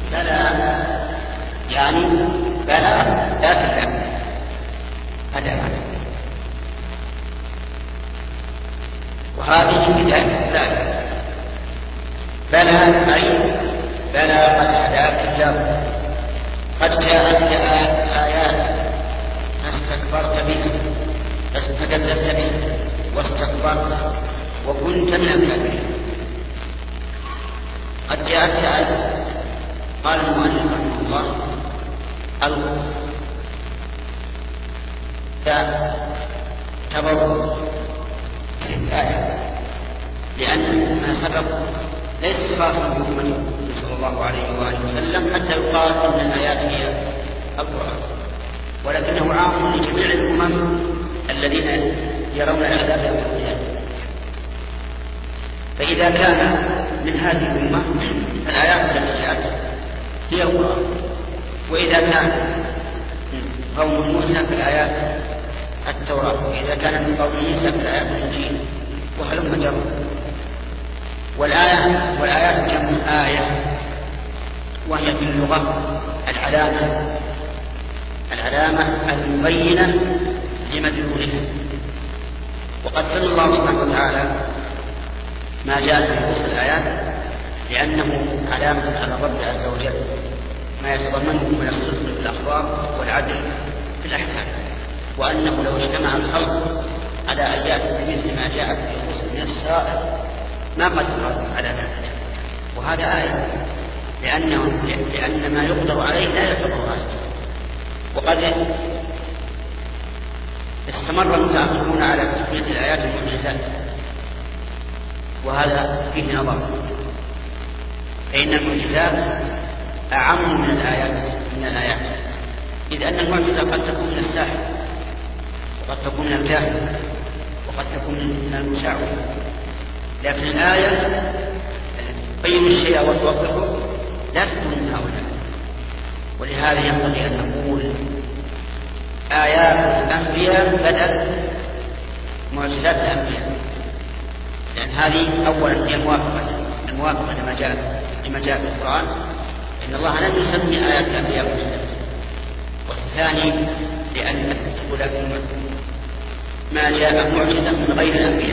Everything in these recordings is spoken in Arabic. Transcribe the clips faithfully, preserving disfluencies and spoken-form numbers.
بلى يعني بلى لا تذهب، هذا معنى. وهذه بداية الثالث. بلى أي بلى قد هداك الله، قد جاءتك آيات فاستكبرت بها، فاستكذبت بها واستكبرت وكنت من الكافرين. قد جاءتك آيات، قال المؤلف رحمه الله تعتبر الآية، لأن ما سبق ليس خاصا بأمة صلى الله عليه وآله وسلم حتى يقال أن الآيات هي القرآن، ولكنه عام لجميع الأمم الذين يرون العذاب يوم القيامة. فإذا كان من هذه الأمة فالآيات التي جاءت هي القرآن، وإذا كان قوم موسى فالآيات التوراة، وإذا كان من قوم عيسى فالآيات الإنجيل، وهلم جرا. والآية والآيات جمع آية، وهي في اللغة العلامة العلامة المبينة لمدلولها. وقد سمى الله سبحانه وتعالى ما جاء في نصوص الآيات لأنه علامة على الرب عز وجل، ما يتضمنه من الصدق في الأخبار والعدل في الأحكام، وأنه لو اجتمع الخلق على أن يأتوا بمثل ما جاء في نصوص من السائر ما قدروا على ذلك. وهذا آية، لأنه لأن ما يقدر عليه لا يعتبر آية. وقد استمر المتأخرون على تسمية الآيات المعجزات، وهذا فيه نظر، فإن المعجزات أعم من الآيات من الآيات إذ أن المعجزة قد تكون من الساحر، وقد تكون من الكاهن، وقد تكون من المشعوذ، لكن الآية تبين الشيء وتوضحه لا تكون من هؤلاء. ولهذا ينبغي أن نقول آيات الأنبياء بدل معجزات الأنبياء، لأن هذه أولا هي موافقة الموافقة لما جاء لما جاء في القرآن، إن الله لم يسمي آيات الأنبياء معجزات. والثاني لأن تقول ما جاء معجزة من غير الأنبياء.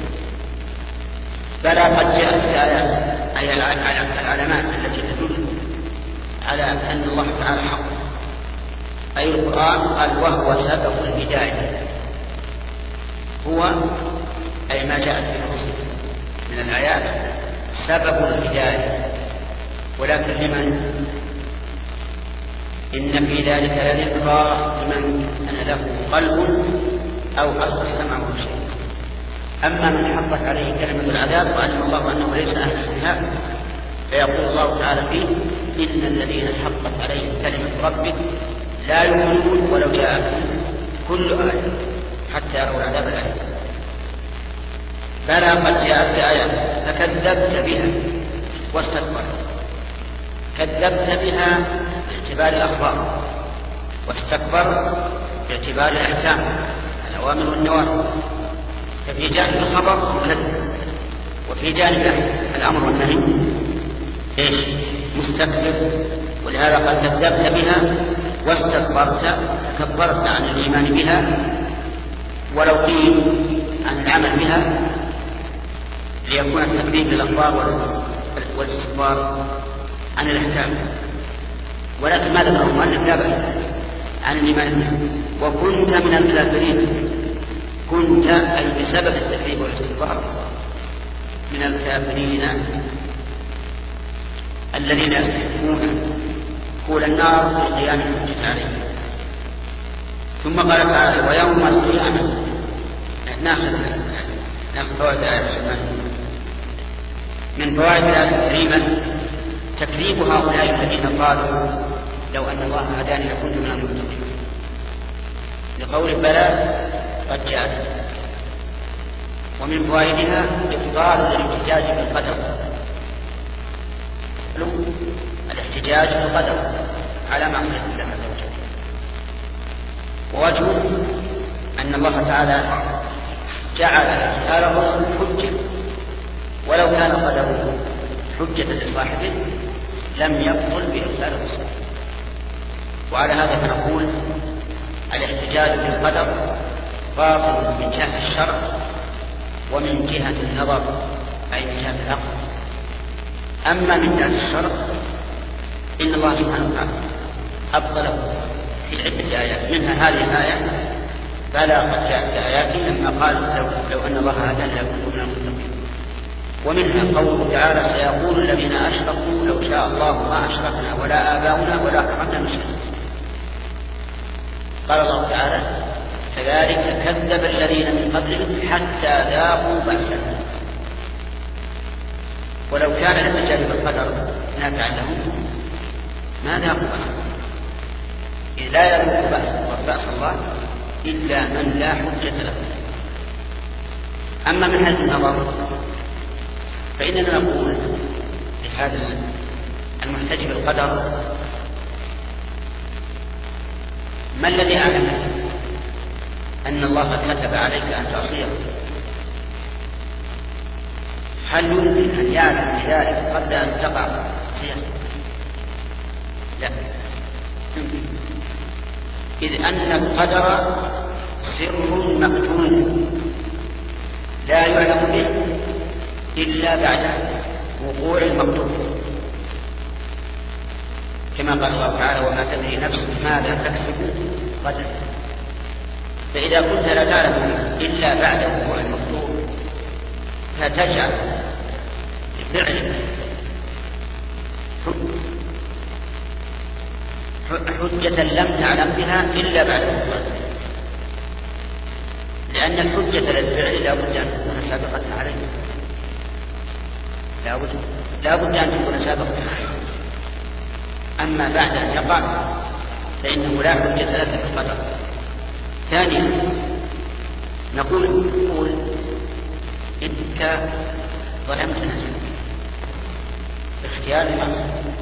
بلى قد جاءت آيات أي العلامات التي تدل على أن الله تعالى حق، أي القرآن قال وهو سبب الهداية، هو أي ما جاءت في الرسل من الآيات سبب الهداية. ولكن لمن؟ إن في ذلك لذكرى لمن كان له قلب أو ألقى السمع وهو شهيد. أما من حقت عليه كلمة العذاب وعلم الله أنه ليس أهل استثناء، فيقول الله تعالى فيه إن الذين حقت عليهم كلمة ربك لا يؤمنون ولو جاءتهم كل آية حتى يروا العذاب الأليم. بلى قد جاءت آية فكذبت بها واستكبرت. كذبت بها باعتبار الأخبار، واستكبرت باعتبار الأحكام الأوامر والنواهي. ففي جانب الخبر مكذب، وفي جانب الأمر والنهي إيش؟ مستكبر. ولهذا قد كذبت بها واستكبرت، تكبرت عن الإيمان بها ولو قيل عن العمل بها، ليكون التكذيب للأخبار والاستكبار عن الأحكام. ولكن ما ذكر المؤلف لا بأس عن الإيمان بها. وكنت من الكافرين، كنت أي بسبب التكذيب والاستكبار من الكافرين الذين يستحقون دخول النار لقيام الحجة عليهم. ثم قال تعالى ويوم القيامة. ناخذ ناخذ فوائد الآية الرحمن. من فوائد الآية الكريمة تكذيب هؤلاء الذين قالوا لو أن الله هداني لكنت من المتقين، لقول بلى قد جاءت. ومن فوائدها إبطال الاحتجاج بالقدر، الاحتجاج بالقدر على معصية الله عز وجل. ووجه أن الله تعالى جعل اجتهاده حجة، ولو كان قدره حجة لصاحبه لم يبطل بإرسال الرسل. وعلى هذا فنقول الاحتجاج بالقدر باطل من جهة الشرع ومن جهة النظر أي من جهة العقل. أما من جهة الشرع إن الله سبحانه وتعالى أبطله في عدة آيات، منها هذه الآية فلا قد جاءت آيات لما قال لو, لو أن الله هدانا لكنت من المتقين. ومنها قوله تعالى سيقول الذين أشركوا لو شاء الله ما أشركنا ولا آباؤنا ولا كنا مشركين. قال الله تعالى كذلك كذب الذين من قبلهم حتى ذاقوا بأسنا. ولو كان الاحتجاج بالقدر نافعا لهم ما ذاقوا بأسنا، إذ لا يذوق بأس الله إلا من لا حجة له. أما من هذا النظر فإننا نقول لهذا المحتج بالقدر ما الذي أعلمك أن الله كتب عليك أن تعصيه؟ هل يمكن أن يعلم بذلك قبل أن تقع معصية؟ لا يمكن، إذ أن القدر سر مكتوم لا يعلم به إلا بعد وقوع المكتوب، كما قال الله تعالى وما تدري نفس ماذا تكسب غدا. فإذا كنت لا تعلم إلا بعد وقوع المكتوب فتجعل فعلك حجة لم تعلم بها إلا بعد وقوع، لأن الحجة للفعل لا بد أن تكون سابقة عليه، لا بد أن تكون سابقة عليه. أما بعد أن يقع فإنه لا حجة لك في القدر. ثانيا نقول نقول إنك ظلمت نفسك باختيار المعصية.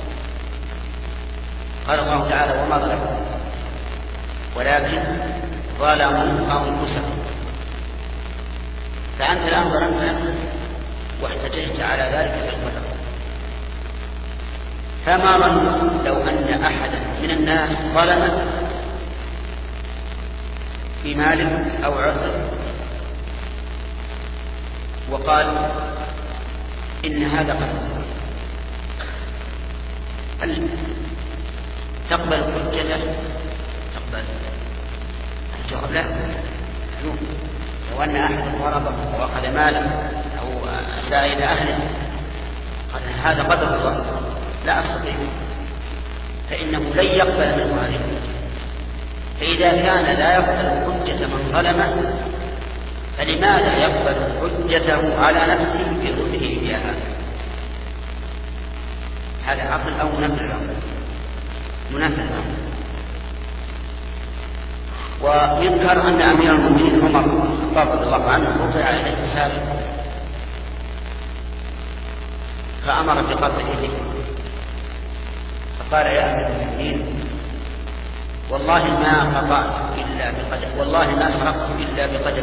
قال الله تعالى وما ظلموا ولكن ظلموا أنفسهم. فأنت الآن ظلمت نفسك واحتججت على ذلك في القدر. فما ظنك لو أن أحدا من الناس ظلمك في مال أو عرض وقال إن هذا قدر، هل تقبل حجته؟ تقبل الجواب لا. لو أن أحدا ضربه وأخذ مالا أو أساء إلى أهله قال هذا قدر الله لا أستطيع، فإنه لن يقبل منه هذه. فإذا كان لا يقبل حجة من ظلمه فلماذا يقبل حجته على نفسه بظلمه إياها؟ هذا عقل أو منفذ الأمر؟ منفذ الأمر. ويذكر أن أمير المؤمنين عمر رضي الله عنه رفع عليه الحساب فأمر بقطع يده، فقال يا أمير المؤمنين والله ما قطعت إلا بقدر، والله ما سرقت إلا بقدر.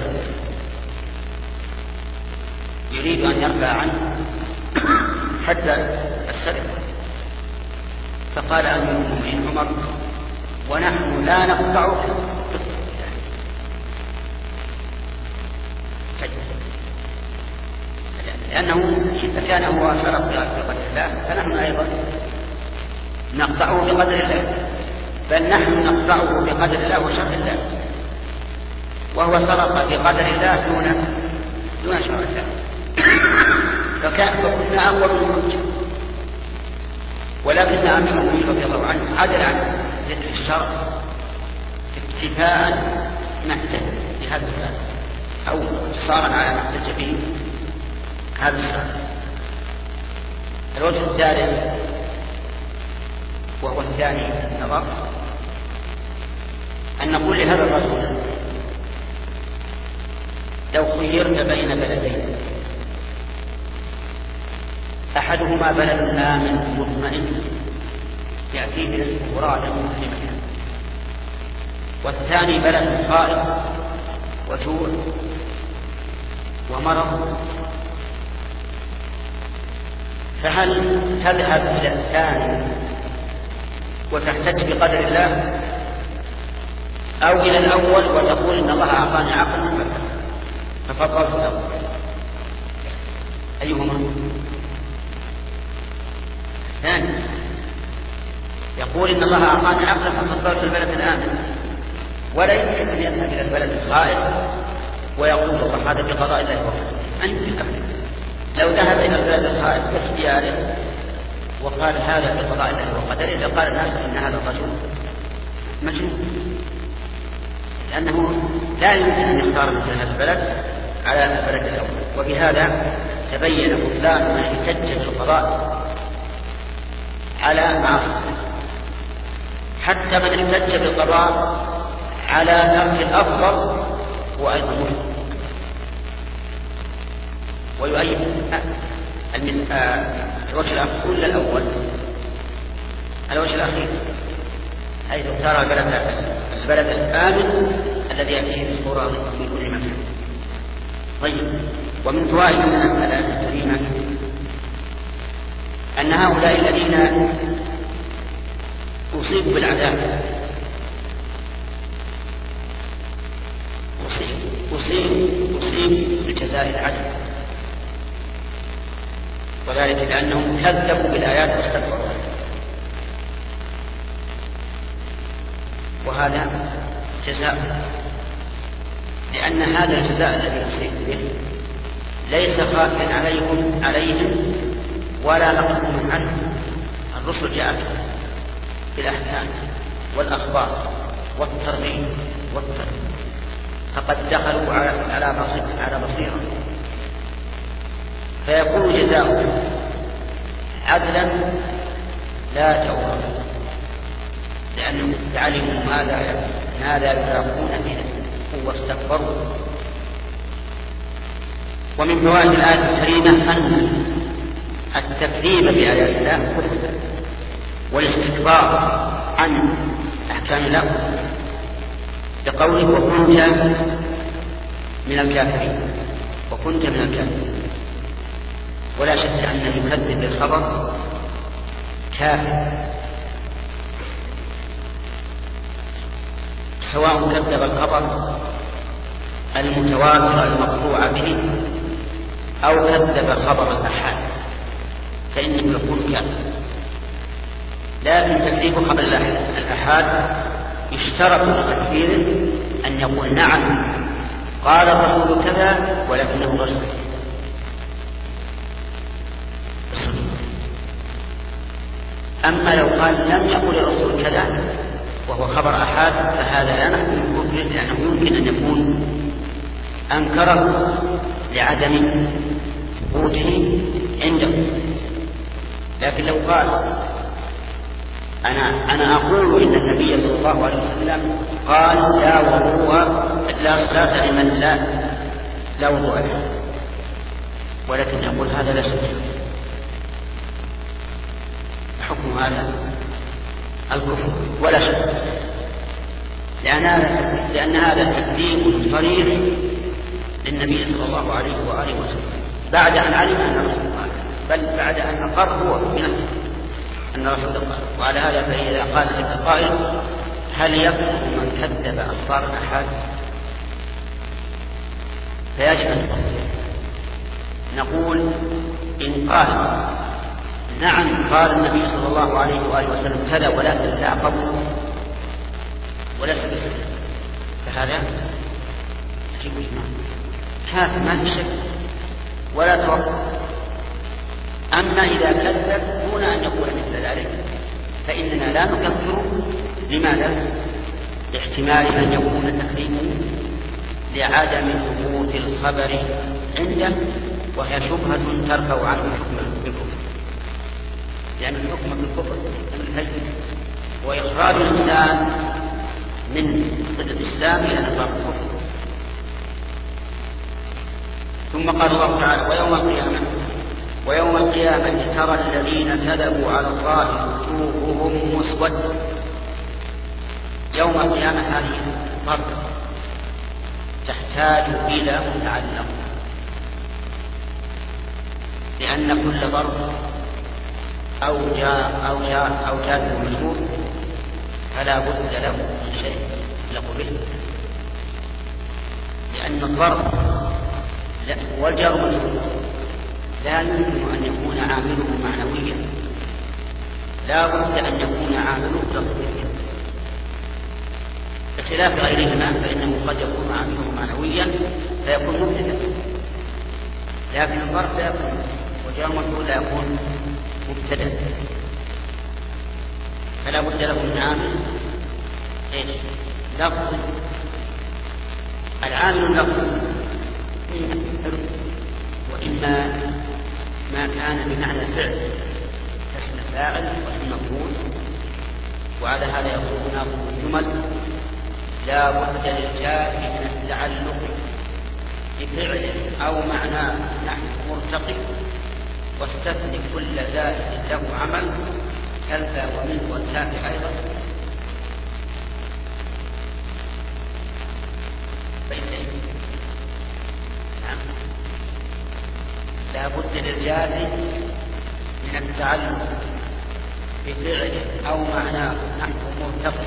يريد أن يرفع عنه حتى السرقة. فقال أمير المؤمنين عمر ونحن لا نقطعك لأنه إذا كان هو سرق بقدر الله فنحن أيضا نقطعه بقدر الله، بل نحن نقطعه بقدر الله وشرع الله، وهو سرق بقدر الله دون دون شرع الله. فكنا أول الحجة، ولكن أمير المؤمنين رضي الله عنه عدل عن ذكر الشرع اكتفاء محتج بهذا السؤال أو اقتصارا على ما احتج به هذا السؤال. الوجه الثالث وهو الثاني النظر أن نقول لهذا الرجل لو خيرت بين بلدين أحدهما بلد آمن مطمئن يأتيه رزقه راغدا في مكان، والثاني بلد خائف وجوع ومرض، فهل تذهب إلى الثاني وتحتج بقدر الله، أو إلى الأول وتقول إن الله أعطاني عقلا ففضلت الأول؟ أيهما؟ ثاني يقول إن الله أعطاني عقلا ففضلت البلد الآمن، ولا يمكن أن يذهب إلى البلد الخائف ويقول الله هذا بقضاء الله وقدره. أن يمكن لو ذهب إلى البلد الخائف باختياره وقال هذا بقضاء الله وقدره لقال الناس إن هذا الرجل مجنون، لأنه لا يمكن أن يختار مثل هذا البلد على البلد الأول. وبهذا تبين بطلان من احتج بالقضاء على معاصي، حتى من احتج بالقضاء على ترك الأفضل هو أيضا مسلم. ويؤيد الوجه الأخير كل الأول الوجه الأخير حيث اختار البلد البلد الآمن الذي يأتيه بصورة في كل مكان. طيب، ومن فوائد الآيات الكريمة أن هؤلاء الذين أصيبوا بالعذاب أصيب أصيب أصيب بجزاء العدل، وذلك لأنهم كذبوا بالآيات واستكبروا، وهذا جزاء، لأن هذا الجزاء الذي أصيب به ليس خافيا عليهم عليهم ولا نقصهم عنهم. الرسل جاءت بالأحكام والأخبار والترغيب والترهيب، فقد دخلوا على على بصيرة، فيكون جزاؤهم عدلا لا جورا، لأنهم علموا ماذا ماذا يلاقون به واستكبروا. ومن فوائد الآية الكريمة أن التكذيب بآيات الله كفر، والاستكبار عن أحكام الله بقوله وكنت من الكافرين وكنت من الكافرين. ولا شك أن المكذب بالخبر كافر، سواء كذب الخبر المتواتر المقطوع به أو كذب خبر الأحاد فإنه يكون كافر. لكن تكذيب خبر الأحاد يشترط لتكفيره أن يقول نعم قال الرسول كذا ولكنه غير صحيح. أما لو قال لم يقل الرسول كذا وهو خبر أحاد فهذا لا نحكم بالكفر، لأنه يمكن أن يكون أنكره لعدم ثبوته عنده. لكن لو قال أنا أنا أقول إن النبي صلى الله عليه وسلم قال لا وضوء لا صلاة لمن لا لا وضوء له، ولكن يقول هذا لا شك، حكم هذا الكفر ولا شك، لأن هذا لأن هذا تكذيب صريح للنبي صلى الله عليه وآله وسلم بعد أن علم أن الرسول قال، بل بعد أن أقر هو بنفسه أن الرسول قال. وعلى هذا فإذا قال القائل هل يكفر من كذب أخبار الأحاد؟ فيجب أن نفصل، نقول إن قال نعم قال النبي صلى الله عليه وآله وسلم كذا ولكن لا قبول وليس بسنة، فهذا يجب إجماع كافر ما في شك ولا توقف. أما إذا كذب دون أن يقول مثل ذلك فإننا لا نكفر. لماذا؟ لاحتمال أن يكون تكذيبه لعدم ثبوت الخبر عنده، وهي شبهة ترفع عنه الحكم بالكفر، لأن الحكم بالكفر من الهجر وإخراج الإنسان من ضد الإسلام إلى نطاق الكفر. ثم قال الله تعالى ويوم القيامة ويوم القيامة ترى الذين كذبوا على الله وجوههم مسودة. يوم القيامة هذه ضرب تحتاج إلى متعلم، لأن كل ضرب أو جاء أو جاء أو جاء المجهول فلا بد له من شيء يطلق به، لأن الظرف والجار والمجهول لا يمكن أن يكون عامله معنويا، لا بد أن يكون عامله لفظيا، بخلاف غيرهما فإنه قد يكون عامله معنويا فيكون مبتدأ، لكن الظرف لا يكون والجار والمجهول لا يكون مبتدأ، فلا بد له من عامل ايش؟ لفظ. العامل اللفظ وإما ما كان بمعنى الفعل كاسم الفاعل واسم مفعول، وعلى هذا يقول ناظم الجمل: لا بد للجار من التعلق بفعل أو معناه نحو مرتقب، واستثني كل زائد له عمل كالفا ومنه والتاء أيضا. بيتين. نعم. لا بد للجار من التعلق بفعل أو معناه نحو مرتقب،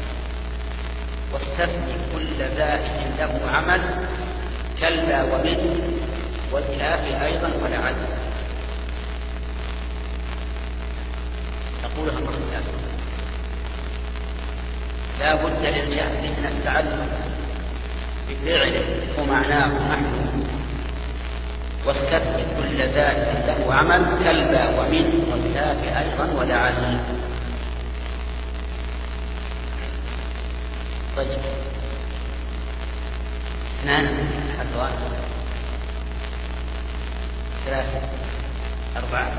واستثني كل زائد له عمل كلا ومنه والكاف أيضا ولعل. أقولها مرة ثانية: لا بد للجهل من التعلق بفعله ومعناه نحو، واستثني كل زائد له عمل كلا ومنه والكاف أيضا ولعل. طيب اثنان حلوان ثلاثة أربعة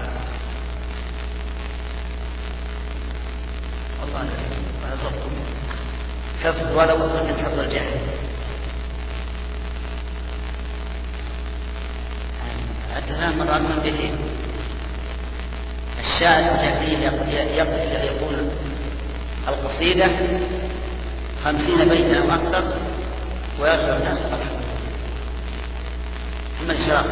والله أنا أظلكم كف ولو أن تحط الجهل. التزام مرات من بيتين. الشاعر الجاهلي يقول القصيدة خمسين بيتا أو أكثر ويغفر الناس طبعا. محمد الشراف.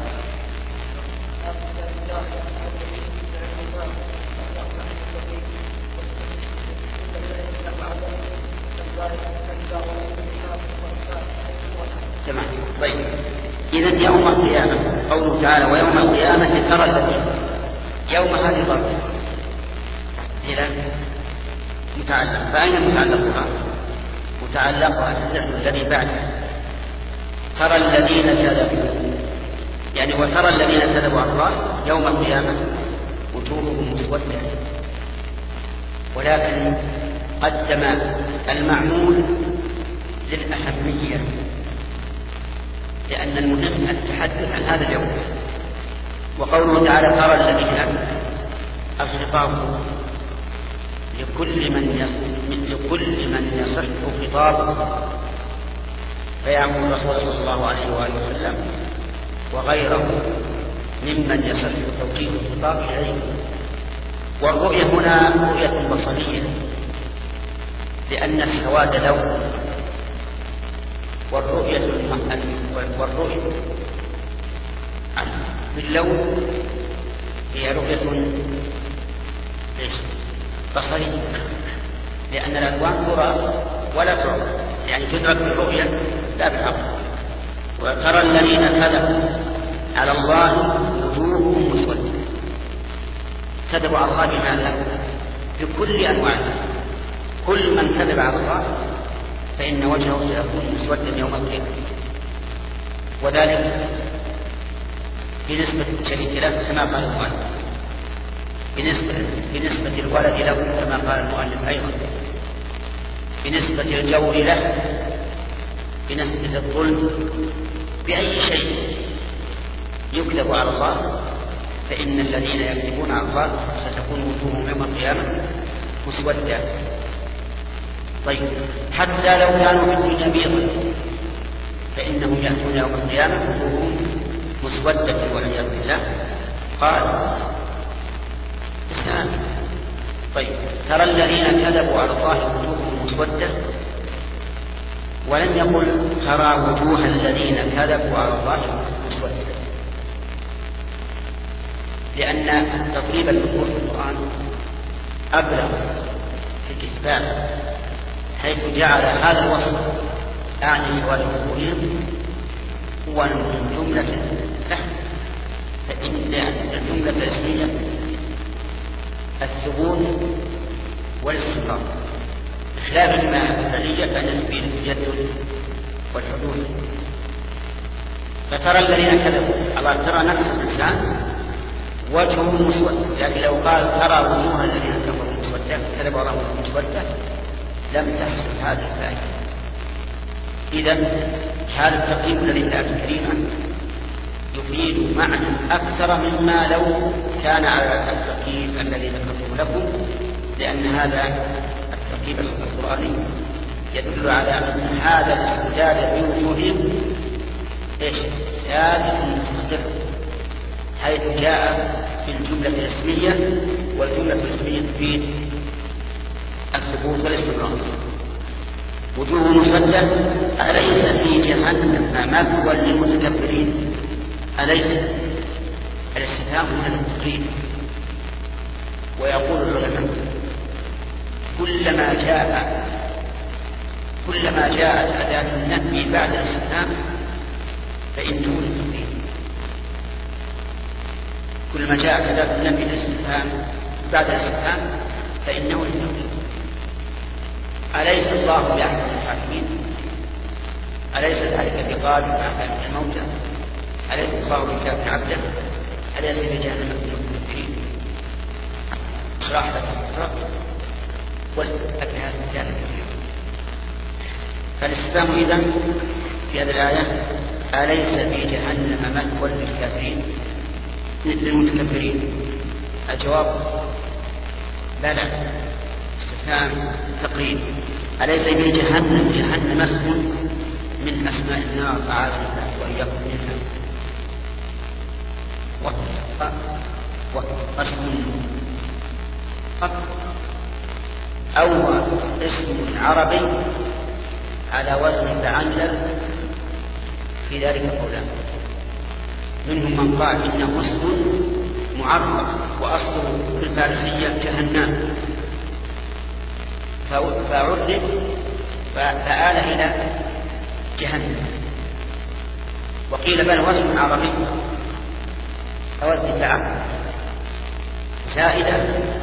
تمام. طيب إذن يوم القيامة قوله تعالى: ويوم القيامة ترى الذين. يوم هذه ظرف إذا متعلق، فأين متعلقها؟ متعلقها الفعل الذي بعده. ترى الذين كذبوا، يعني وترى الذين كذبوا على الله يوم القيامة وجوههم مسودة، ولكن قدم المعمول للأهمية، لأن المهم التحدث عن هذا اليوم. وقوله تعالى: ترى الذين، الخطاب لكل من لكل من يصح خطابه، فيعمل الرسول صلى الله عليه وآله وسلم وغيره ممن يصح توجيه الخطاب إليه. والرؤية هنا رؤية بصرية، لأن السواد لون، والرؤية والرؤية باللون هي رؤية بصرية، لأن الألوان ترى ولا تعرف، يعني تدرك بالرؤية لا بالعقل. وترى الذين كذبوا على الله وجوههم مسودة، كذبوا على الله بماذا؟ بكل أنواعه. كل من كذب على الله فإن وجهه سيكون مسودا يوم القيامة، وذلك بنسبة شريك له كما قال المؤلف، بنسبة, بنسبة الولد له كما قال المؤلف أيضا، بنسبة الجور له، بنسبة الظلم، بأي شيء يكذب على الله فإن الذين يكذبون على الله ستكون وجوههم يوم القيامة مسودة. طيب حتى لو كانوا في الدنيا بيضا فإنهم يأتون يوم القيامة وجوههم مسودة والعياذ بالله. قال إسلام. طيب ترى الذين كذبوا على الله وجوههم مسودة، ولم يقل ترى وجوه الذين كذبوا على الله مسودة، لأن تطريب الذكور في القرآن القرآن أبلغ في الإثبات، حيث جعل هذا الوصف أعني سواد وجوههم هو من جملة اللحم، فإن الجملة الاسمية الثبوت والاستقرار، بخلاف الماء الفعلية فإن تفيد التجدد والحدوث. فترى الذين كذبوا على ترى نفس الإنسان وجهه مسود، لكن لو قال ترى وجوه الذين كفروا مسودة كذبوا على وجوه مسودة لم تحصل هذه الفائدة. إذن هذا التقييم الذي في الآية الكريمة يفيد معنى أكثر مما لو كان على التقييم الذي ذكرته لكم، لأن هذا التقييم القرآني يدل على أن هذا الاستدلال في وجوههم ايش؟ ثابت مستقر، حيث جاء في الجملة الاسمية، والجملة الاسمية تفيد الثبوت والاستقرار. وجوه مسودة أليس في جهنم مثوى للمتكبرين؟ أليس الاستفهام من التقريب. ويقول العلماء كلما جاء كلما جاءت أداة النفي بعد الاستفهام فإنه للتقريب. كلما جاءت أداة النفي الاستفهام بعد الاستفهام فإنه للتقريب. أليس الله بأحكم الحاكمين؟ أليس ذلك بقادر على الموتى؟ أليس الله بكاف عبده؟ أليس بجهنم المتكبرين؟ اشرح لك الفرق والأكل هذا كان كثيرا. فالاستفهام إذن في هذه الآية أليس في جهنم مثوى للكافرين للمتكبرين؟ الجواب بلى، استفهام تقريب. أليس في جهنم جهنم اسم من أسماء النار أعاذنا الله وإياكم منها، واسم أو اسم عربي على وزن فعلل، في ذلك قولان. منهم من قال إنه اسم معرب وأصله في الفارسية جهنم فعرب فآل إلى جهنم. وقيل بل وزن عربي وزن فعل زائدة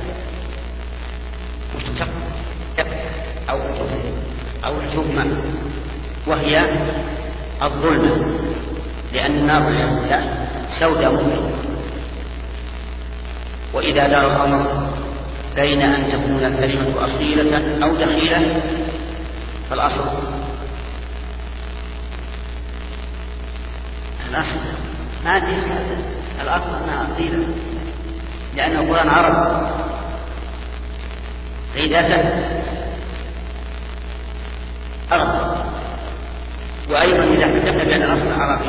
مشتق أو أو الجمة، وهي الظلمة، لأن النار لا سوداء مظلمة. وإذا دار الأمر بين أن تكون الكلمة أصيلة أو دخيلة فالأصل الأصل ما أدري الأصل أنها أصيلة، لأن القرآن عرب غيداته عرب. وأيضا إذا كتبنا بأن الأصل عربي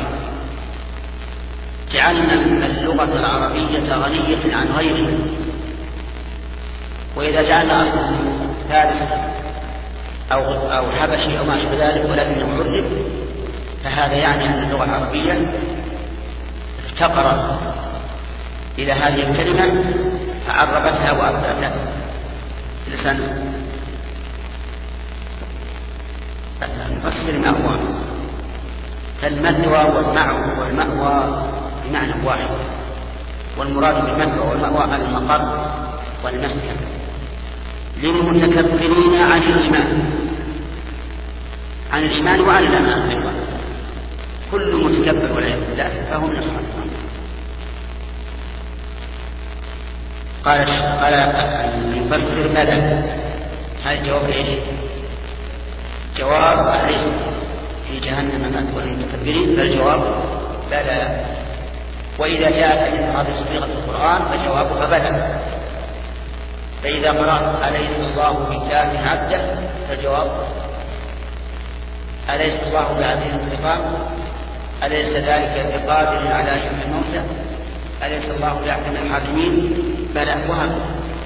جعلنا اللغة العربية غنية عن غيرها، وإذا جعلنا أصلا ثالث أو, أو حبشي أو ما أشبه ذلك ولكنه عرب، فهذا يعني أن اللغة العربية افتقرت إلى هذه الكلمة فعربتها وأبدلتها لسانه. نفسر المأوى، فالمثوى والمأوى والمأوى بمعنى واحد، والمراد بالمثوى والمأوى المقر والمسكن للمتكبرين عن الإيمان، عن الإيمان وعن الأمان أيضا. كل متكبر والعياذ بالله فهو من أصحاب النار. قال قال المفسر بلى، هذا الجواب ايش؟ جواب أليس في جهنم مثوى للمتكبرين؟ فالجواب بلى. وإذا جاءت مثل هذه صيغة القرآن فجوابها بلى. فإذا قرأت أليس الله بكاف عبده فالجواب أليس الله بعزيز انتقام؟ أليس ذلك بقادر على يحيي الموتى؟ أليس الله بأحكم الحاكمين؟ بلى. وهكذا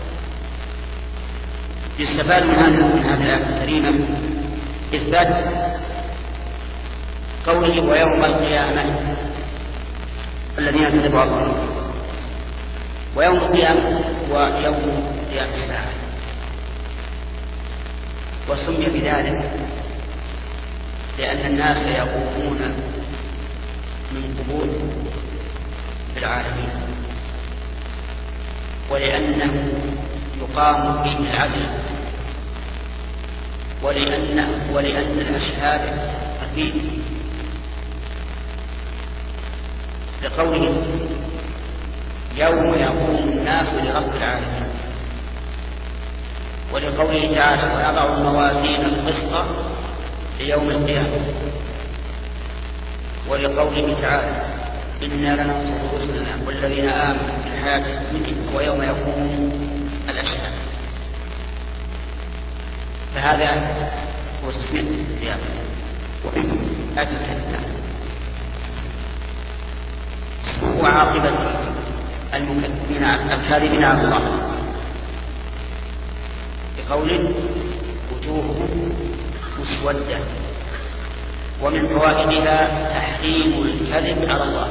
يستفاد من هذه من هذه الآية الكريمة إثبات قوله ويوم القيامة الذين كذبوا على الله. ويوم القيامة هو يوم قيام الساعة، وسمي بذلك لأن الناس يقومون من قبور العالمين، ولأنه يقام فيه العدل، ولأن, ولأن الأشهاد أكيد لقوله يوم يقوم الناس لرب العالمين، ولقوله تعالى ونضع الموازين القسط ليوم القيامة، ولقوله تعالى إنا لننصر رسلنا والذين آمنوا في الحياة الدنيا ويوم يقوم الأشهاد. فهذا هو تسمية القيامة ومن أجل الكلام وعاقبة المكذبين الكاذبين على الله، بقول وجوههم مسودة. ومن فوائدها تحريم الكذب على الله.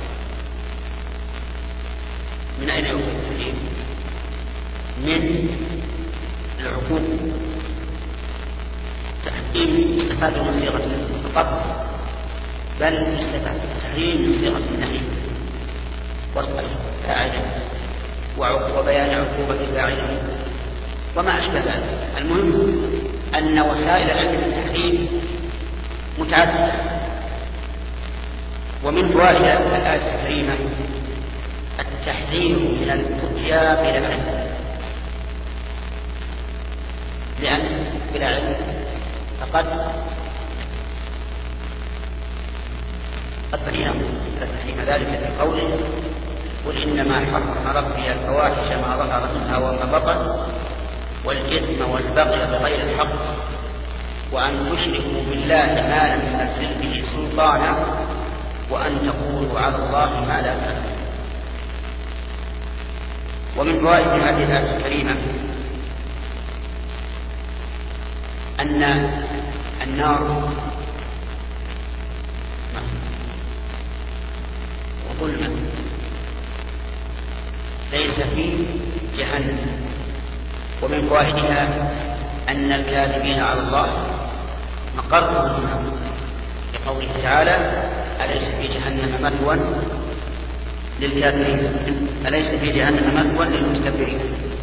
من أين يؤخذ التحريم؟ من العقوق. تحريم استفاد من صيغة القطع، بل استفاد تحريم من صيغة النهي والقلب فاعله وبيان عقوبة فاعله وما أشبه ذلك. المهم أن وسائل العلم التحريم متعددة. ومن فوائد الآية الكريمة التحذير من الفتيا بلا علم، لأن بلا علم فقد قد بينا تحريم ذلك في قوله قل إنما حرم ربي الفواحش ما ظهر منها وما بطن والإثم والبغي بغير الحق وأن تشركوا بالله ما لم ينزل به سلطانا وأن تقولوا على الله ما لا تعلمون. ومن فوائد هذه الآية الكريمة أن النار وظلمة ليس في جهنم. ومن فوائدها أن الكاذبين على الله مقرهم النار، لقوله تعالى أليس في جهنم مثوى للكافرين أليس في جهنم مثوى للمستكبرين.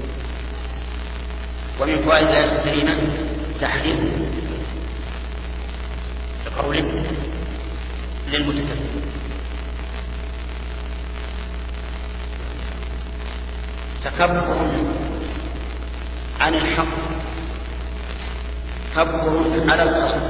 ومن فوائد الآية الكريمة تحريم لقوله للمتكبرين. تكبر عن الحق تكبر على الأصل.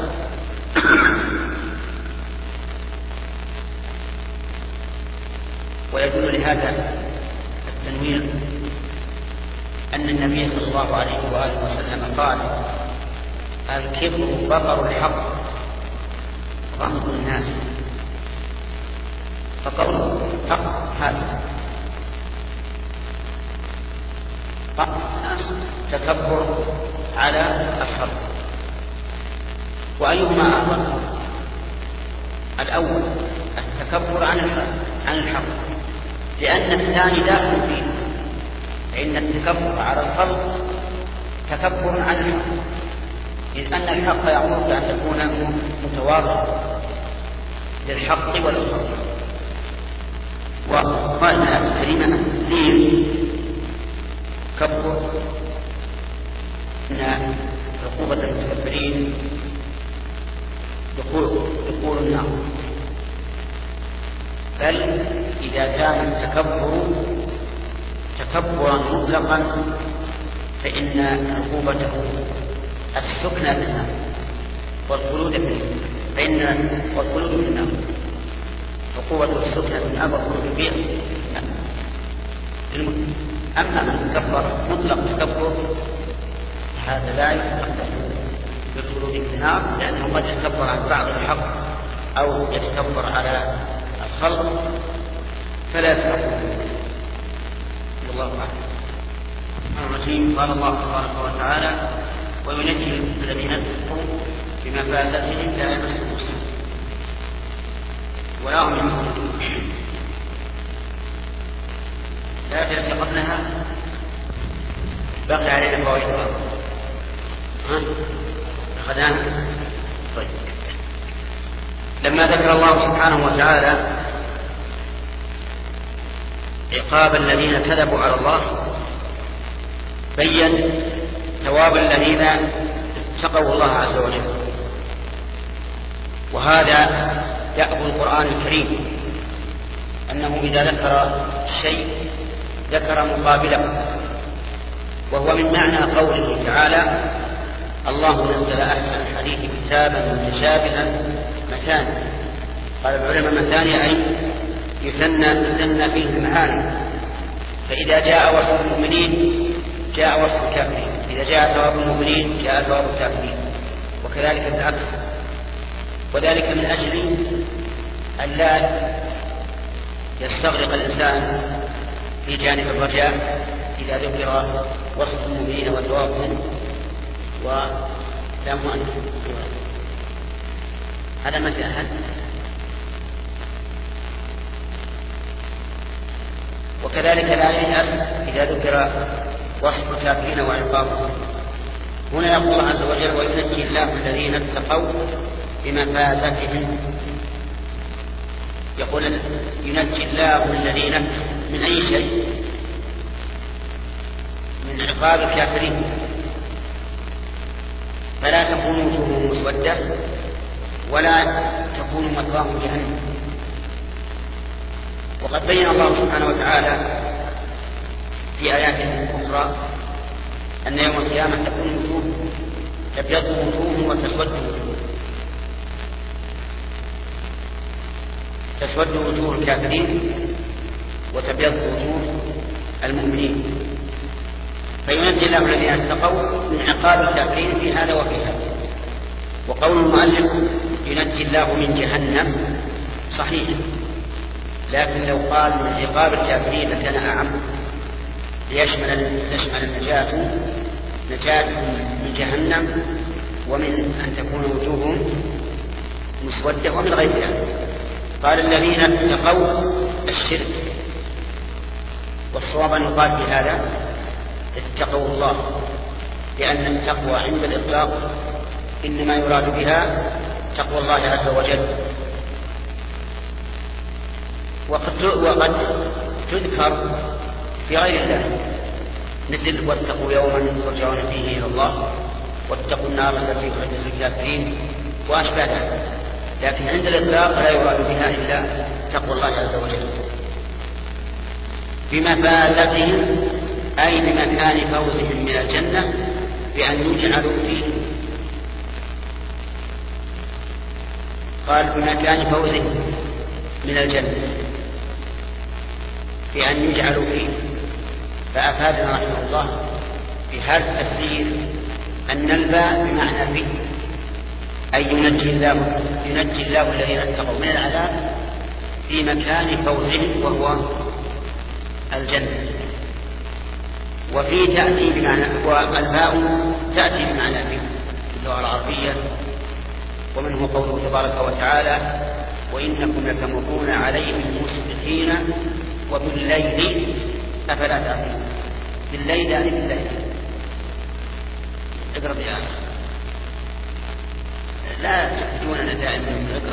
ويدل لهذا التنوير أن النبي صلى الله عليه وآله وسلم قال الكبر بطر الحق غمط الناس، فقول حق هذا تكبر على الحق. وأيهما أفضل؟ الأول التكبر عن الحق عن الحق لأن الثاني داخل فيه، فإن التكبر على الخلق تكبر عن الحق، إذ أن الحق يأمرك أن تكون متواضعا للحق والحق. وقال الآية الكريمة ليه تكبر أن عقوبة المتكبرين دخول دخول النار، بل إذا كان التكبر تكبرا مطلقا فإن عقوبته السكنى في النار والخلود في النار، فإن والخلود في النار عقوبة السكنى في النار والخلود فيها. أما من تكبر مطلق تكبر هذا لا يتقدم بالخلود في النار، لأنه قد يتكبر عن بعض الحق أو يتكبر على الخلق فلا يتكبر. والله أعلم. الرجيم. قال الله تبارك وتعالى وينجي الذين اتقوا بمفازتهم لا يمسهم سوء ولا هم يحزنون. الآية التي قبلها بقي علينا فوائد ها أخذنا. طيب لما ذكر الله سبحانه وتعالى عقاب الذين كذبوا على الله بين ثواب الذين اتقوا الله عز وجل. وهذا دأب القرآن الكريم أنه إذا ذكر الشيء ذكر مقابله، وهو من معنى قوله تعالى الله نزل أحسن الحديث كتابا متشابها مثاني. قال العلماء مثاني أي يثنى يثنى فيه المعاني، فإذا جاء وصف المؤمنين جاء وصف الكافرين، إذا جاء ثواب المؤمنين جاء ثواب الكافرين، وكذلك بالعكس. وذلك من أجل أن لا يستغرق الإنسان في جانب الرجاء إذا ذكر وصف المؤمنين وثوابهم ولا مؤنث. هذا مثل أحد. وكذلك لا ييأس إذا ذكر وصف الكافرين وعقابهم. هنا يقول الله عز وجل وينجي الله الذين اتقوا بمفازتهم. يقول ينجي الله الذين من أي شيء؟ من عقاب الكافرين، فلا تكون وجوههم مسودة ولا تكون مثواهم جهنم. وقد بين الله سبحانه وتعالى في آيات أخرى أن يوم القيامة تكون وجوه تبيض وجوه وتسود وجوه، تسود وجوه الكافرين وتبيض وجوه المؤمنين. فينجي الله الذين اتقوا من عقاب الكافرين في هذا وفي هذا. وقول المؤلف ينجي الله من جهنم صحيح، لكن لو قال من عقاب الكافرين لكان أعم، ليشمل تشمل النجاة نجاة من جهنم ومن أن تكون وجوههم مسودة ومن غير ذلك. قال الذين اتقوا الشرك، والصواب أن يقال في هذا اتقوا الله، لأن التقوى عند الإطلاق إنما يراد بها تقوى الله عز وجل. وقد وقد تذكر في غير الله، مثل واتقوا يوما ترجعون فيه إلى الله، واتقوا النار التي أعدت للكافرين وأشبه ذلك. لكن عند الإطلاق لا يراد بها إلا تقوى الله عز وجل. بمفازتهم أي بمكان فوزهم من الجنة بأن يجعلوا فيه. قال بمكان فوزهم من الجنة بأن يجعلوا فيه. فأفادنا رحمه الله في هذا التفسير أن الباء بمعنى فيه، أي ينجي الله ينجي الله الذين اتقوا من العذاب في مكان فوزهم وهو الجنة. وفي تأتي بمعنى، والباء تأتي بمعنى فيه في اللغة العربية. ومنه قوله تبارك وتعالى وإنكم لتمرون عليهم مسبحين وبالليل أفلا تعقلون. بالليل يعني بالليل. اقرب يا أخي، لا تحدوننا دائما. اقرب.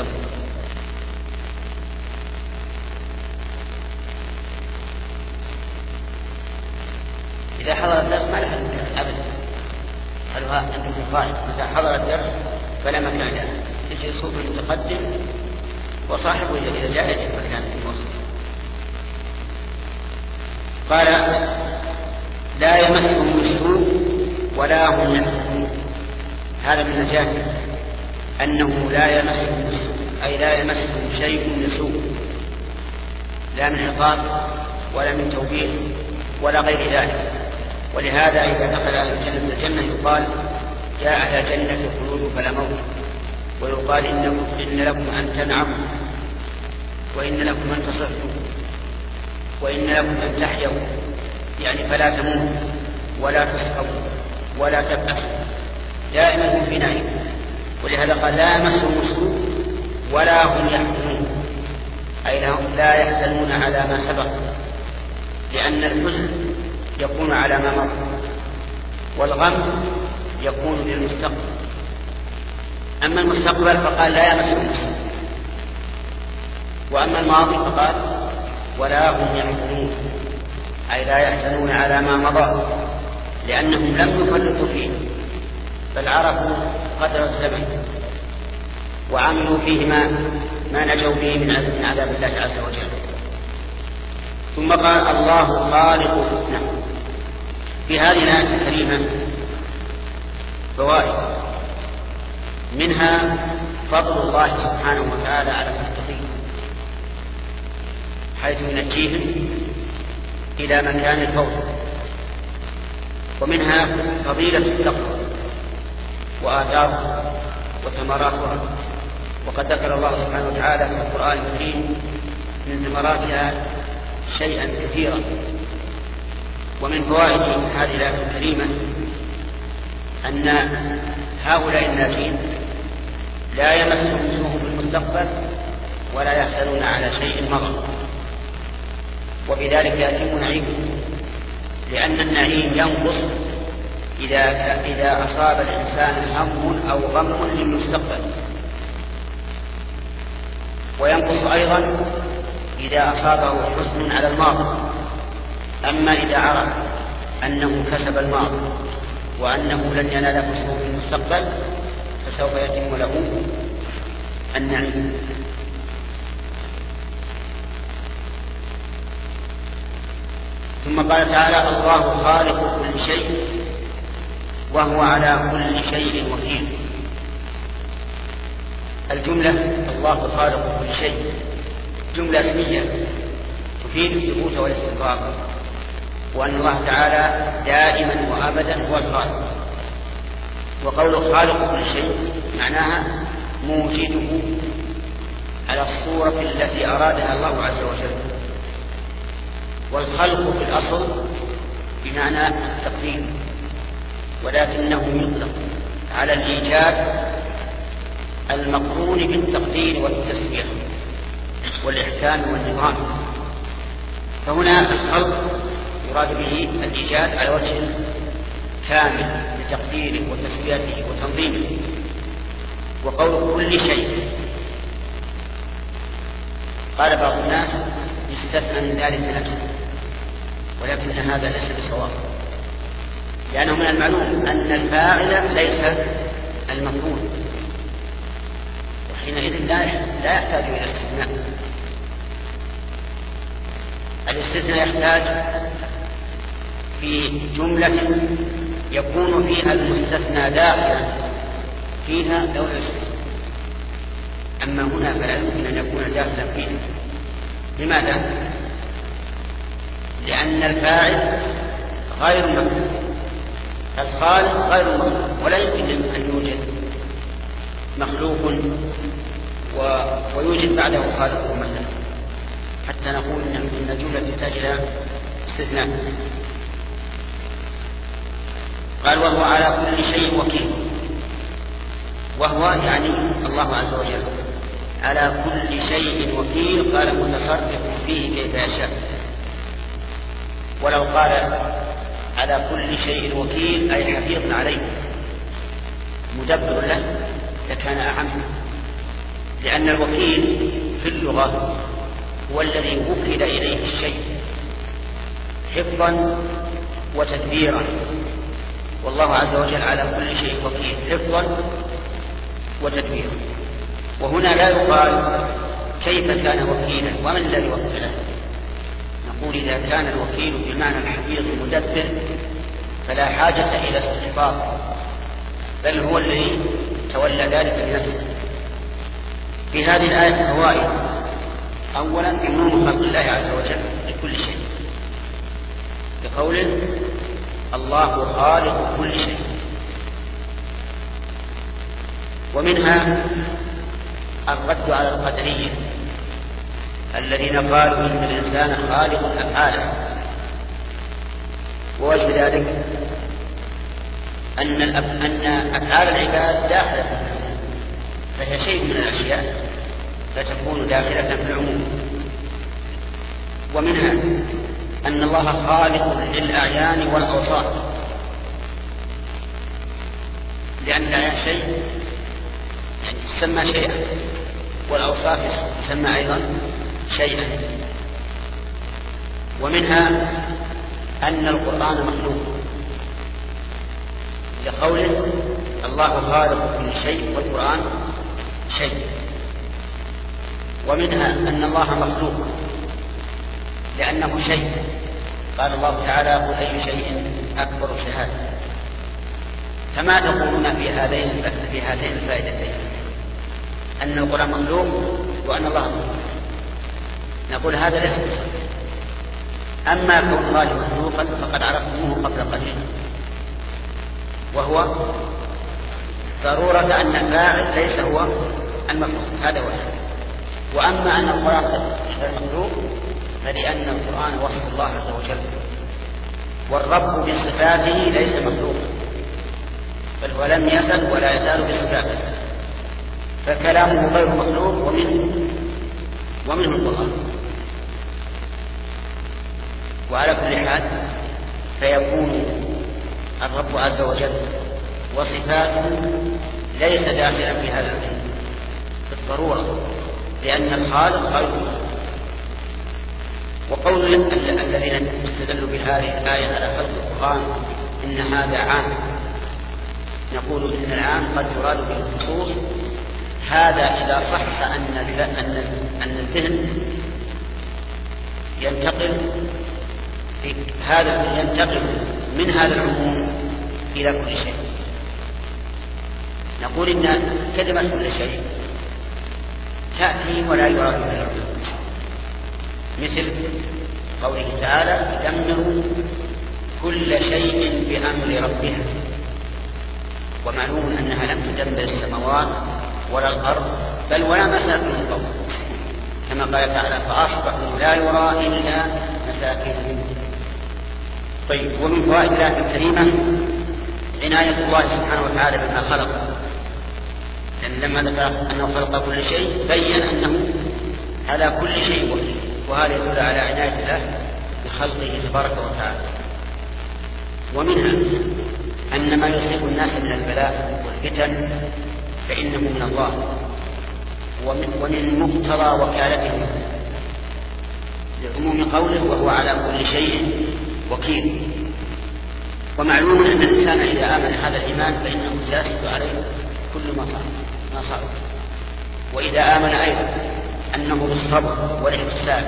إذا حضر الدرس ما لها أبدا. قالوا أنتم في القائد متى حضر الدرس فلا مكان له، يجي صوت المتقدم وصاحبه إذا جاء يجب مكان في وسط. قال لا يمسهم السوء ولا هم يحزنون. هذا من نجاته أنه لا يمسهم السوء، أي لا يمسهم شيء من سوء، لا من عقاب ولا من توبيخ ولا غير ذلك. ولهذا إذا دخل أهل الجنة الجنة يقال يا أهل الجنة خلود فلا موت، ويقال إن لكم أن تنعموا، وإن لكم أن تصحوا، وإن لكم أن تحيوا، يعني فلا تموتوا ولا تصحوا ولا تبأسوا، دائما هم في نعيم. ولهذا قال لا يمسهم السوء ولا هم يحزنون، أي لا يحزنون على ما سبق، لأن الحزن يكون على ما مر، والغم يكون للمستقبل. أما المستقبل فقال لا يمسه المستقبل، وأما الماضي فقال ولا هم يحزنون، أي لا يحزنون على ما مضى، لأنهم لم يفرطوا فيه بل عرفوا قدر الزمن وعملوا فيه ما, ما نجوا به من عذاب الله عز وجل. ثم قال الله خالق فتنة. في هذه الآية الكريمة فوائد، منها فضل الله سبحانه وتعالى على المتقين حيث ينجيهم إلى مكان الفوز، ومنها فضيلة التقوى وآثارها وثمراتها، وقد ذكر الله سبحانه وتعالى في القرآن الكريم من ثمراتها شيئا كثيرا. ومن فوائد هذه الآية الكريمة أن هؤلاء الناجين لا يمسهم سوء في المستقبل ولا يحزنون على شيء مضى، وبذلك يتم نعيمهم، لأن النعيم ينقص إذا إذا أصاب الإنسان هم أو غم للمستقبل، وينقص أيضا إذا أصابه حزن على الماضي. أما إذا عرف أنه كسب الماضي وأنه لن يناله سوء في المستقبل فسوف يتم له النعيم. ثم قال تعالى الله خالق كل شيء وهو على كل شيء وكيل. الجملة الله خالق كل شيء جملة اسمية تفيد الثبوت والاستقرار، وأن الله تعالى دائما وأبدا هو الخالق. وقول خالق كل شيء معناها موجده على الصورة التي أرادها الله عز وجل. والخلق في الأصل بمعنى التقدير، ولكنه يطلق على الإيجاد المقرون بالتقدير والتسبيح والإحكام والنظام. فهنا الخلق يراد به الإيجاد على وجه كامل لتقديره وتسويته وتنظيمه. وقول كل شيء قال بعض الناس يستثنى من ذلك نفسه، ولكن هذا ليس بصواب، لأنه من المعلوم أن الفاعل ليس المفعول، وحينئذ لا يحتاج إلى الاستثناء. الاستثناء يحتاج في جملة يكون فيها المستثنى داخلا فيها لو يستثنى، أما هنا فلا يمكن أن يكون داخلا فيها. لماذا؟ لأن الفاعل غير مفعول، الخالق غير مخلوق، ولا يمكن أن يوجد مخلوق و... ويوجد بعده خالق مثلا حتى نقول إن الجملة تحتاج إلى استثناء. قال وهو على كل شيء وكيل، وهو يعني الله عز وجل على كل شيء وكيل. قال متصرف فيه كيف يشاء، ولو قال على كل شيء وكيل أي حفيظ عليه مدبر له لكان أعم، لأن الوكيل في اللغة هو الذي وكل إليه الشيء حفظا وتدبيرا، والله عز وجل على كل شيء وكيل حفظا وتدبيرا. وهنا لا يقال كيف كان وكيلا ومن الذي وكله، نقول إذا كان الوكيل بمعنى الحفيظ المدبر فلا حاجة إلى استحفاظ، بل هو الذي تولى ذلك بنفسه. في هذه الآية فوائد: أولا عموم خلق الله عز وجل لكل شيء، بقوله الله خالق كل شيء. ومنها الرد على القدرية الذين قالوا إن الإنسان خالق أفعاله، ووجه ذلك أن أن أفعال العباد داخلة في الإنسان، فهي شيء من الأشياء فتكون داخلة في العموم. ومنها أن الله خالق للأعيان والأوصاف، لأن الأعيان شيء يعني تسمى شيئا، والأوصاف تسمى أيضا شيئا. ومنها أن القرآن مخلوق لقوله الله خالق كل شيء والقرآن شيء. ومنها أن الله مخلوق لأنه شيء، قال الله تعالى قل أي شيء أكبر شهادة. فما تقولون في هذين في هاتين الفائدتين، أن القرآن مخلوق وأن الله مخلوق؟ نقول هذا ليس بصحيح. أما كون الله مخلوقا فقد عرفتموه قبل قليل، وهو ضرورة أن الفاعل ليس هو المخلوق، هذا هو. وأما أن القرآن غير مخلوق فلأن القرآن وصف الله عز وجل، والرب بصفاته ليس مخلوقا، بل هو لم يزل ولا يزال بصفاته، فكلامه غير مخلوق ومنه ومنه القرآن. وعلى كل حال فيكون الرب عز وجل وصفاته ليس داخلا في هذا الدين بالضرورة، لأن الخالق غيره. وقول الذين استدلوا بهذه الآية على خلق القرآن إن هذا عام، نقول إن العام قد يراد به الخصوص. هذا إذا صح أن أن أن الذهن ينتقل في هذا ينتقل من هذا العموم إلى كل شيء. نقول إن كلمة كل شيء تأتي ولا يراد بها العموم، مثل قوله تعالى تدمر كل شيء بأمر ربها. ومعلوم أنها لم تدمر السماوات ولا الأرض بل ولا مساكن القوم، كما قال تعالى فأصبحوا لا يرى إلا مساكنهم. طيب، ومن فوائد الآية الكريمة عناية الله سبحانه وتعالى بما خلق، لأن لما ذكر أنه خلق كل شيء بين أنه على كل شيء وكيل، وهذا يدل على عناية الله بخلقه تبارك وتعالى. ومنها أن ما يصيب الناس من البلاء والفتن فإنه من الله، ومن مقتضى وكالته لعموم قوله وهو على كل شيء وكيل. ومعلوم أن الإنسان إذا آمن هذا الإيمان فإنه سيسد عليه كل ما صار. وإذا آمن أيضا أنه بالصبر والإحسان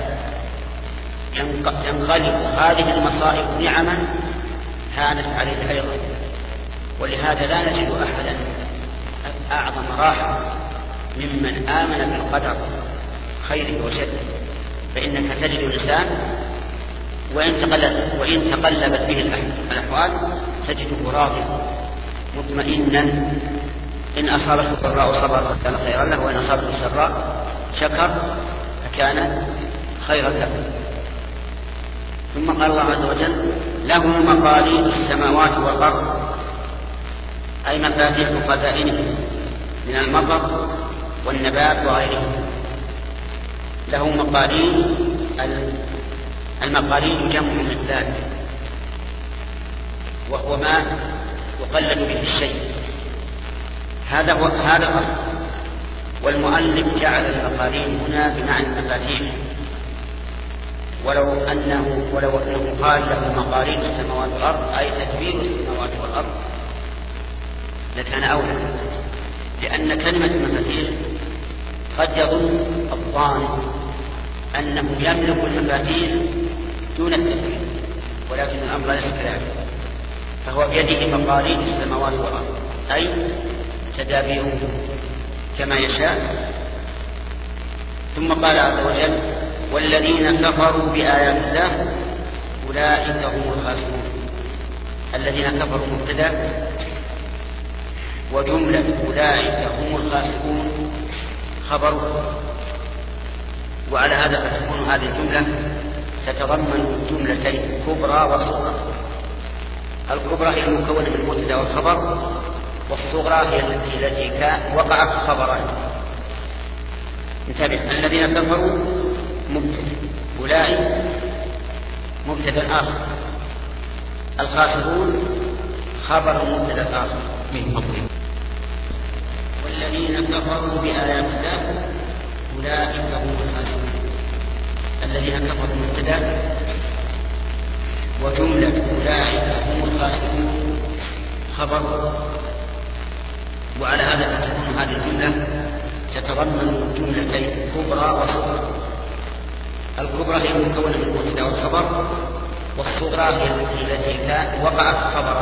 ينقلب هذه المصائب نعما هانت عليه أيضا. ولهذا لا نجد أحدا أعظم راحة ممن آمن بالقدر خيره وشره. فإنك تجد الإنسان وإن تقلبت, وإن تقلبت به الأحوال تجده راضيا مطمئنا. إن أصابته الضراء صبر فكان خيرا له، وإن أصابته السراء شكر فكان خيرا له. ثم قال الله عز وجل له مقاليد السماوات والأرض، أي مفاتيح خزائنه من المطر والنبات وغيره. له مقاليد، المقاليد جمع مقدار، وهو ما يقلد به الشيء. هذا هو هذا الأصل. والمؤلف جعل المقاليد هنا بمعنى المفاتيح، ولو أنه ولو أنه قال له مقاليد السماوات والأرض أي تدبير السماوات والأرض لكان أولى، لأن كلمة المفاتيح قد يظن الظان أنه يملك المفاتيح دون التدبير، ولكن الأمر ليس كذلك، فهو بيده مقاليد السماوات والأرض أي تدابيره كما يشاء. ثم قال عز وجل والذين كفروا بآيات الله أولئك هم الخاسرون. الذين كفروا مبتدأ، وجملة أولئك هم الخاسرون خبر. وعلى هذا فتكون هذه الجملة تتضمن جملتين كبرى وصغرى. الكبرى هي المكونة من المبتدأ والخبر، والصغرى هي التي التي كان وقعت خبرا. انتبه، الذين كفروا مبتدأ، أولئك مبتدأ آخر، الخاسرون خبر مبتدأ آخر من مبتدأ. والذين كفروا بآيات الله أولئك هم الخاسرون. الذين كفروا مبتدأ وجملة أولئك هم الخاسرون خبر، وعلى هذا فتكون هذه الجملة تتضمن جملتين كبرى وصغرى. الكبرى هي المكونة من المبتدأ والخبر، والصغرى هي التي وقعت خبرا.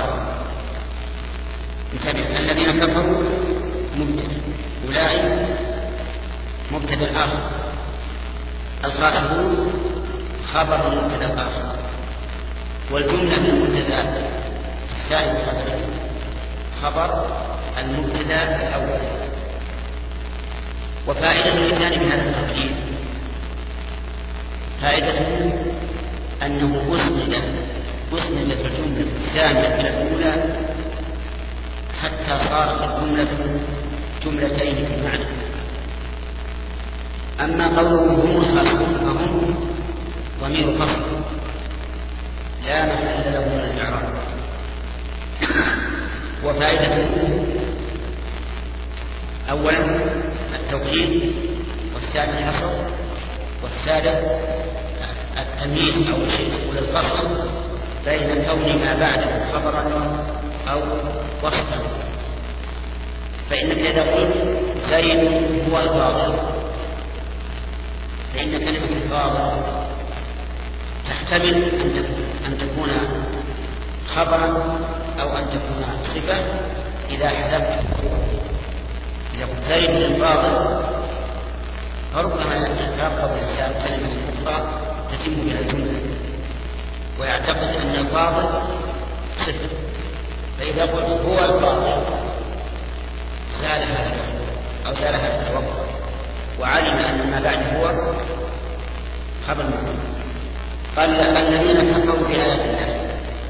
انتبه، الذين كفروا مبتدأ، أولئك مبتدأ آخر، الخاسرون خبر مبتدأ آخر، والجملة من المبتدأ الثاني خبر المبتدأ الأول. وفائدة الإنسان بهذا التقدير فائدته أنه أسند أسندت الجملة الثانية إلى الأولى حتى صارت الجملة جملتين في المعنى. أما قوله هم الخاسرون فهم ضمير فصل لا محل له من الإعراب. وفائدته أولا التوكيد، والثاني الحصر، والثالث التمييز أو شيء يقول الفصل بين كون ما بعده خبرا أو وصفا. فإنك إذا قلت زيد هو الفاضل فإن كلمة الفاضل تحتمل أن تكون خبرا أو أن تكون صفة إذا حذفت. إذا قلت زيد الفاضل فربما يترقب الإنسان كلمة أخرى تتم بها الجملة ويعتقد أن الفاضل صفة، فإذا قلت هو الفاضل زال هذا أو زال هذا التوقع وعلم أن ما بعد هو خبر معلوم. قال الذين كفروا بآيات الله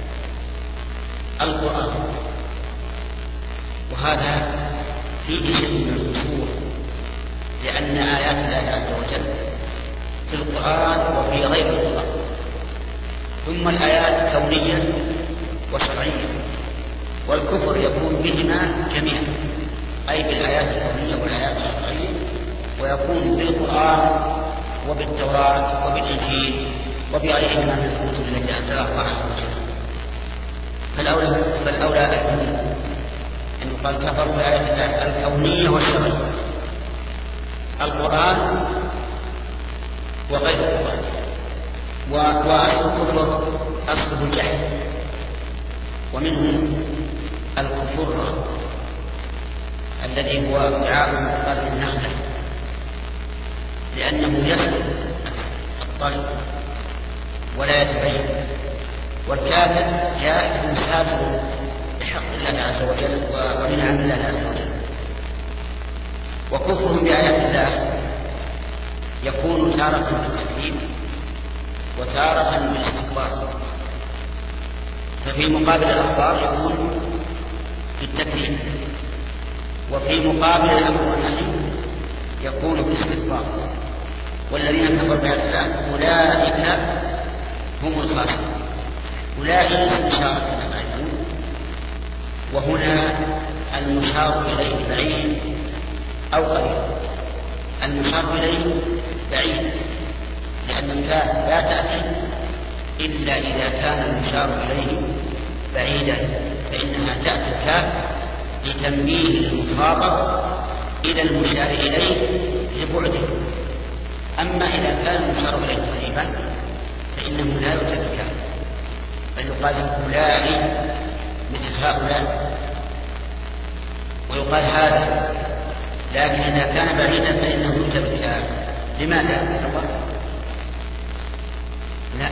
القرآن، وهذا فيه شيء من القصور، لأن آيات الله عز وجل في القرآن وفي غير القرآن، ثم الآيات كونية وشرعية، والكفر يكون بهما جميعا، أي بالآيات الكونية والآيات الشرعية، ويكون بالقرآن وبالتوراة وبالإنجيل وبغيرهما من الكتب التي أنزلها الله عز وجل. فالأولى فالأولى أن يقال كفروا بآيات الله الكونية والشرعية، القرآن وغير القرآن. وأصل الكفر أصله الجهل، ومنه الكفر الذي هو ادعاء قلب النخلة، لأنه يسلك الطريق ولا يتبين، والكافر جاهل مسافر بحق الله عز وجل ومن عن الله عز وجل. وكفرهم بآيات الله يكون تارة بالتكذيب وتارة بالاستكبار، ففي مقابل الأخبار يكون بالتكذيب، وفي مقابل الأمر والنهي يكون بالاستكبار. والذين كفروا بآيات الله أولئك هم الخاسرون. أولئك إشارة كما تعرفون، وهنا المشار إليه بعيد أو قريب. المشار إليه بعيد لأن الكاف لا تأتي إلا إذا كان المشار إليه بعيدا، فإنها تأتي الكاف لتنبيه المخاطب إلى المشار إليه لبعده. أما إذا كان المشار إليه قريبا فإنه لا يوجد الكاف، بل يقال أولئك مثل هؤلاء ويقال هذا. لكن إذا كان بعيدا فإنه يوجد الكاف. لماذا؟ لا،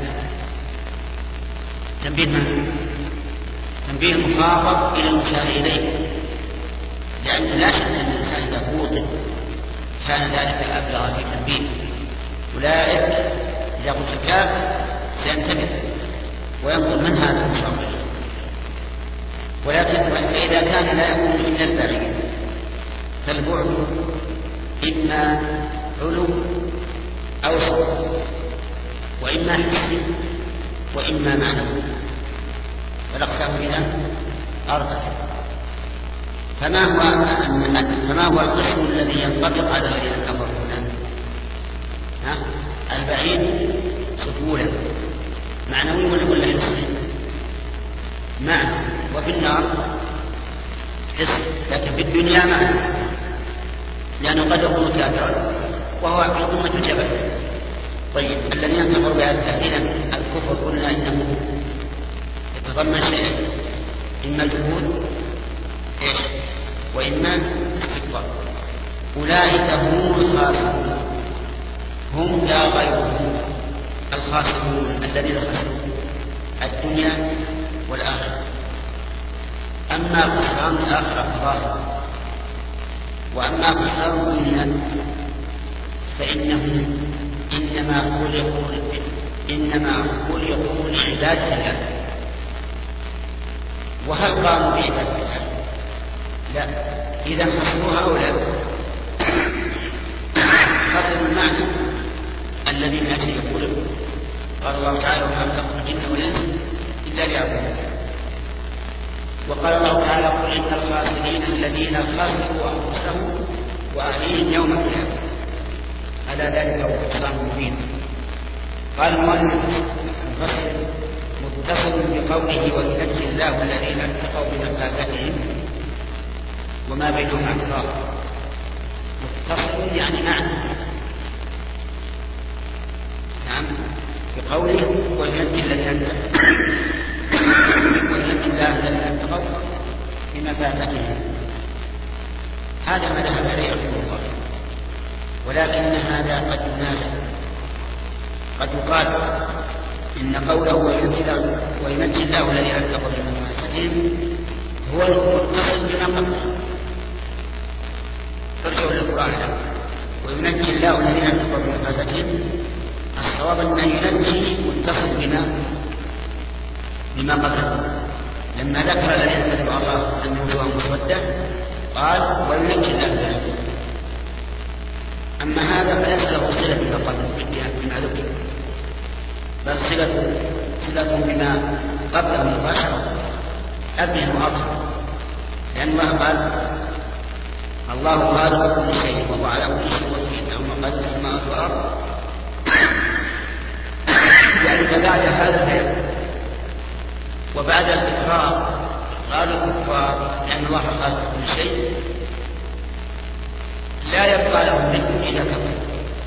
تنبيه من؟ تنبيه المخاطب إلى المشار إليه، لأن لا شك أن الإنسان إذا فوض كان ذلك الأبلغ في تنبيه. أولئك إذا قلت الكاف سينتبه وينظر من هذا المشار إليه. ولكن فإذا كان لا يكون إلا البعيد فالبعد إما علو أو صوت، وإما حسي وإما معنوي، فالأقسام إذن أربعة. فما هو فما هو القسم الذي ينطبق على غير الأمر هنا؟ ها؟ البعيد سهولة معنوي ولا حسي؟ معنى. وفي النار حس، لكن في الدنيا معنى، لأنه قد يكون كافرا وهو عظمة الجبل. طيب الذين كفروا بهذا التأكيد الكفر قلنا إنه يتضمن شيئين، إما الجهود إيش وإما استكبار. أولئك هم الخاسرون، هم لا غيرهم الخاسرون الذين خسروا الدنيا والآخرة. أما خسران الآخرة فظاهر، وأما خسران الدنيا فإنهم إنما خلقوا إنما خلقوا لعبادة الله. وهل قاموا بعبادة الله؟ لا. إذا خسروها أو لا؟ خسروا المعنى الذي من أجله خلقوا. قال الله تعالى: وما خلقت الجن والإنس إلا ليعبدون. وقال الله تعالى: قل إن الخاسرين الذين خسروا أنفسهم وأهليهم يوم القيامة. على ذلك هو خسران مبين. قال المؤلف المفسر: متصل بقوله وينجي الله الذين اتقوا بمفازتهم وما بينهم اعتراض. متصل يعني معنى. نعم، بقوله وينجي الذين وينجي الله الذين اتقوا بمفازتهم. هذا ما ذهب اليه رحمه الله، ولكن هذا قد ينازع. قد يقال إن قوله وينجي الله الذين اتقوا بمفازتهم هو المتصل بما قبله. ترجعوا للقرآن الآن: وينجي الله الذين اتقوا بمفازتهم. الصواب أن ينجي متصل بما بما قبله. لما ذكر الذين اتقوا الله أن وجوههم مسودة قال وينجي الله الذين اتقوا. أما هذا فليس له صلة بما قبله بما ذكر، بل صلة صلة بما قبله مباشرة أبين وأظهر. لأن الله قال: الله خالق كل شيء وهو على كل شيء وكيل له مقاليد السماوات والأرض. يعني فبعد هذا البيان وبعد الإقرار قال الكفار لأن الله خالق كل شيء لا يبقى لهم منه إلا كفر،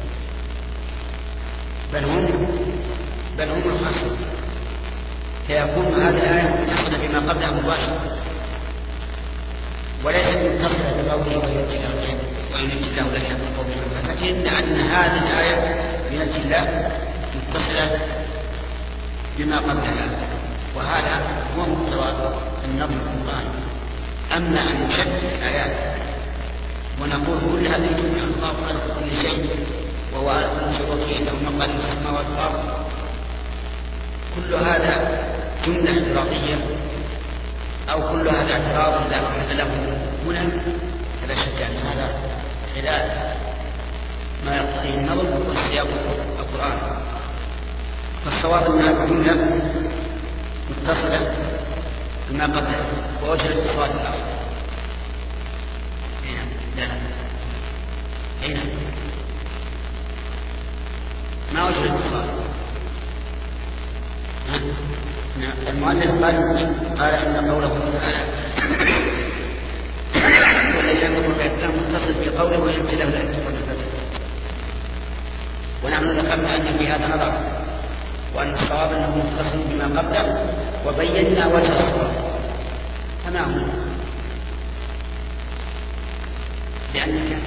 بل هم بل هم الخاسرون. فيكون هذه الآية متصلة بما قبلها مباشرة، وليست متصلة بقوله وينجي الله الذين اتقوا بمفازتهم، لأن هذه الآية ينجي الله متصلة بما قبلها، وهذا هو مقتضى النظم القرآن. أما أن نشدد الآيات ونقول كل هذه جملة الله خالق كل شيء وهو على كل شيء وكيل له مقاليد السماوات والأرض، كل هذا جملة اعتراضية أو كل هذا اعتراض لا محل له هنا، فلا شك أن هذا خلاف ما يقتضيه النظر والسياق القرآن. فالصواب أنها جملة متصلة بما قبلها ووجه الاتصال الآخر. لا لا أين ما وجه الاتصال؟ المؤلف قال قال إن قوله تعالى والذين كفروا بآياتنا متصل بقوله وينجي الله الذين اتقوا بمفازتهم. ونحن ذكرنا أن في هذا نظر، وأن الصواب أنه متصل بما قبله، وبينا وجه الصواب. فما هو؟ لأنك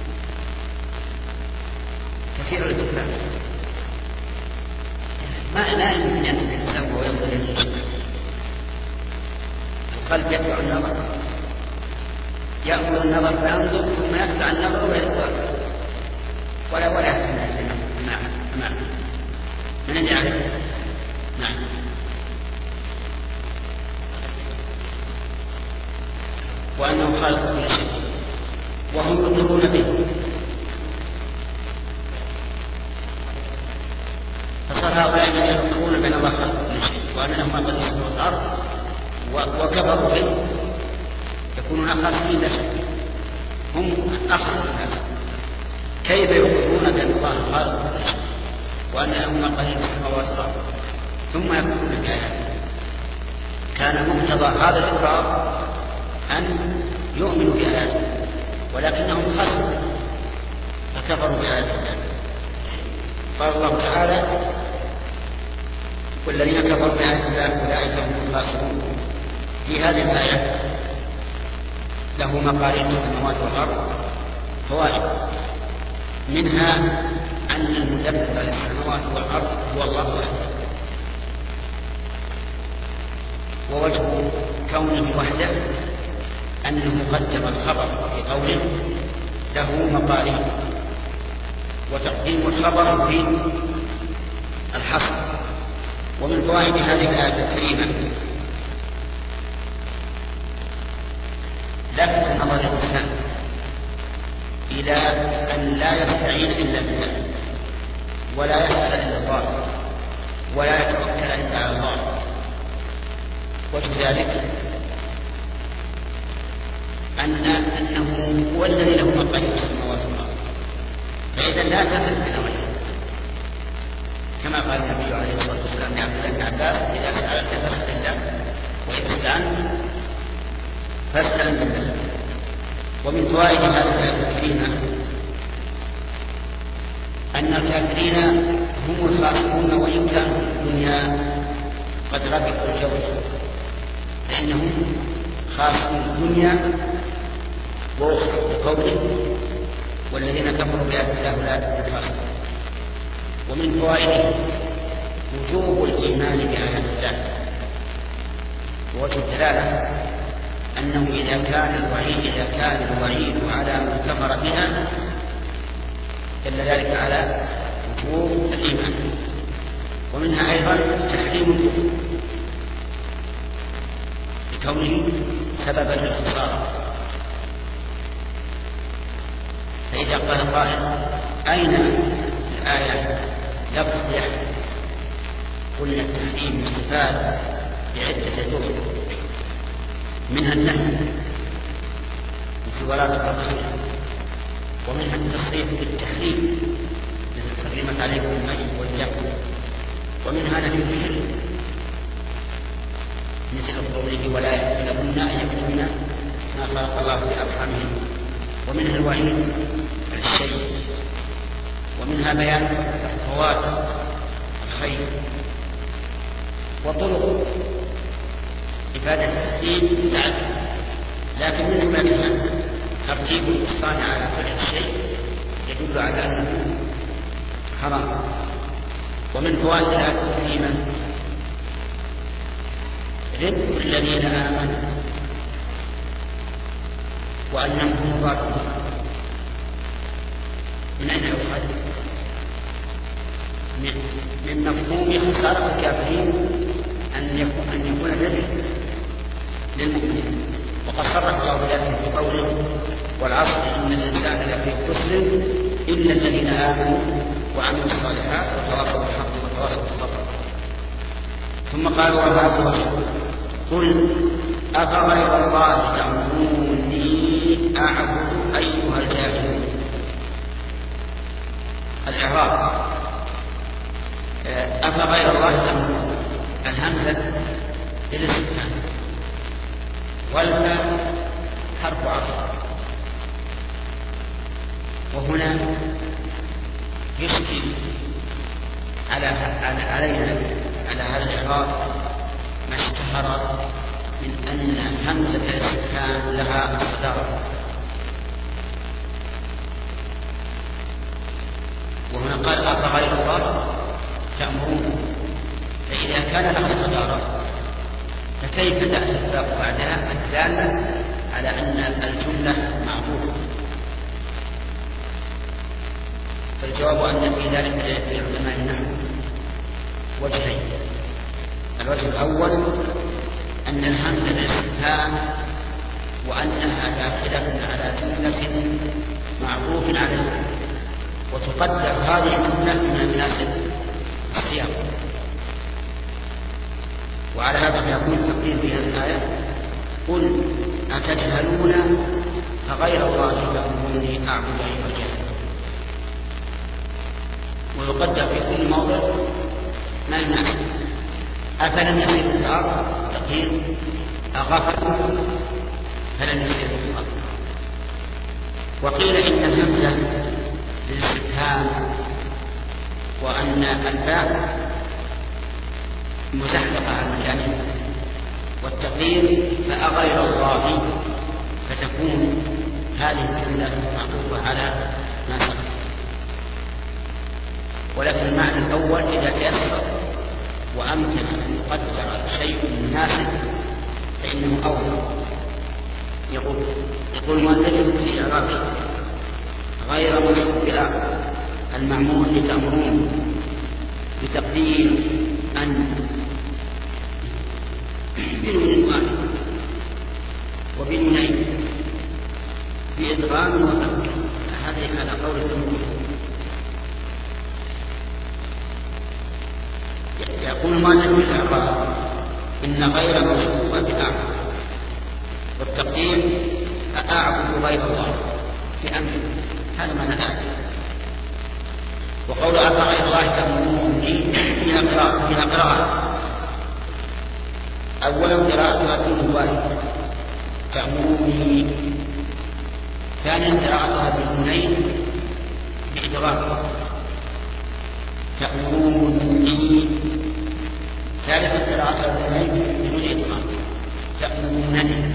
كثير الاتفاق ما لا يمكن أن تتسبب ويصل إليه. القلب يتبع النظر، يأخذ النظر فينظر ثم يتبع النظر ويتبع ولا ولا يتبع نعم من اللي يعرف؟ نعم. وأنه خالق كل شيء وهم يقرون به، فصار هؤلاء الذين يقرون بأن الله خالق كل شيء وأن له ما قد السماوات والأرض وكفروا به يكونون هنا خاسرين لا شك، هم أخسر الناس. كيف يخبرون بأن الله خالق كل شيء وأن له مقاليد السماوات والأرض ثم يكفرون بآياته؟ كان مقتضى هذا الإقرار أن يؤمنوا بآياته، ولكنهم خسروا فكفروا بآيات الله. قال الله تعالى: والذين كفروا بآيات الله أولئك هم الخاسرون. في هذه الآية له مقاليد السماوات والأرض فوائد، منها أن المدبر للسماوات والأرض هو الله وحده، ووجه كونه وحده أنه قدم الخبر في قوله له مقاليد، وتقديم الخبر في الحصر. ومن فوائد هذه الآية الكريمة لفت نظر الإنسان إلى أن لا يستعين إلا بالله، ولا يسأل إلا الله، ولا يتوكل إلا على الله. وجه ذلك أن أنه هو الذي له مقاليد السماوات والأرض، فإذا لا تثق بنوعه، كما قال النبي عليه الصلاة والسلام لعبد الله بن عباس: إذا سألت فاسأل الله، وإذا استعنت فاستعن بالله. ومن فوائد هذه الآية الكريمة أن الكافرين هم الخاسرون، وإن كانوا في الدنيا قد ربحوا الجوز، لأنهم خاسرون الدنيا وأخرى، بقوله: والذين كفروا بآيات الله أولئك هم الخاسرون. ومن فوائده وجوب الإيمان بآيات الله، ووجه الدلالة أنه إذا كان الوعيد إذا كان الوعيد على من كفر بها دل ذلك على وجوب الإيمان. ومنها أيضا تحريم الكفر بكونه سببا للخسارة. فإذا قال قائل: أين الآية لفظ يحرم؟ قلنا التحريم استفاد بعدة طرق، منها النهي مثل ولا تقربوا، ومنها التصريح بالتحريم مثل حرمت عليكم الميت والدم، ومنها نفي الفعل مثل قوله: ولا يحلهن أن يكتمن ما خلق الله في أرحامهن. ومنها الوعيد الشيء، ومنها بيان فوات الخير. وطرق إفادة التحريم تعدد، لكن من هناك ترتيب الإحصان على فعل الشيء يدل على أنه حرام. ومن فوائد الآية الكريمة رزق الذين آمنوا وأنهم مضارون. من أين يؤخذ؟ من مفهوم خسارة الكافرين أن يكون أن يكون الرزق للمؤمنين. وقد صرح الله بذلك في قوله: والعصر إن الإنسان لفي خسر إلا الذين آمنوا وعملوا الصالحات وتواصوا بالحق وتواصوا بالصبر. ثم قال الله عز وجل: قل أفغير الله تأمروني أعبد أيها الجاهلون. الإعراب: أفغير الله تأمرون، الهمزة للاستفهام، والفاء حرف عطف. وهنا يشكل على علينا على هذا الإعراب ما اشتهر من أن همزة الاستفهام لها الصدارة، وهنا قال: أفغير الله تأمرون، فإذا كان لها الصدارة فكيف تأتي الباء بعدها الدالة على أن الجملة معروفة؟ فالجواب أن في ذلك لعلماء النحو وجهين. الوجه الأول أن الهمزة للاستفهام وأنها داخلة على جملة معروف عليها، وتقدر هذه الجملة من المناسب السياق. وعلى هذا فيكون التقدير في هذه الآية: قل أتجهلون فغير الله تأمروني أعبد أيها الجاهلون. ويقدر في كل موضع ما يناسب. أفلم يسيروا في الأرض تقدير أغفلوا فلم يسيروا في الأرض. وقيل إن الهمزة للاستفهام وأن الباء مزحلقة عن مكانها، والتقدير فأغير الله، فتكون هذه الجملة معطوفة على ما سبق. ولكن المعنى الأول إذا تيسر وأمكن أن يقدر شيء مناسب فإنه أولى. يقول يقول المؤلف في إعرابه غير مشروع المعمول لتأمرون بتقدير أن بنون واحد وبنونين بإدغام وترك. هذه على قول الجمهور. يقول المؤلف في الإعراب إن غير مشروع بالأعمى، والتقدير أعبد غير الله في أمر. هذا معنى الآية. وقول أفغير الله تأمروني فيها قراءة فيها قراءة أولا قراءتها بالمبارك تأمروني، ثانيا قراءتها بالنونين بإدغام تأمروني، ثالثا قراءتها بالنونين بدون إدغام تأمرونني.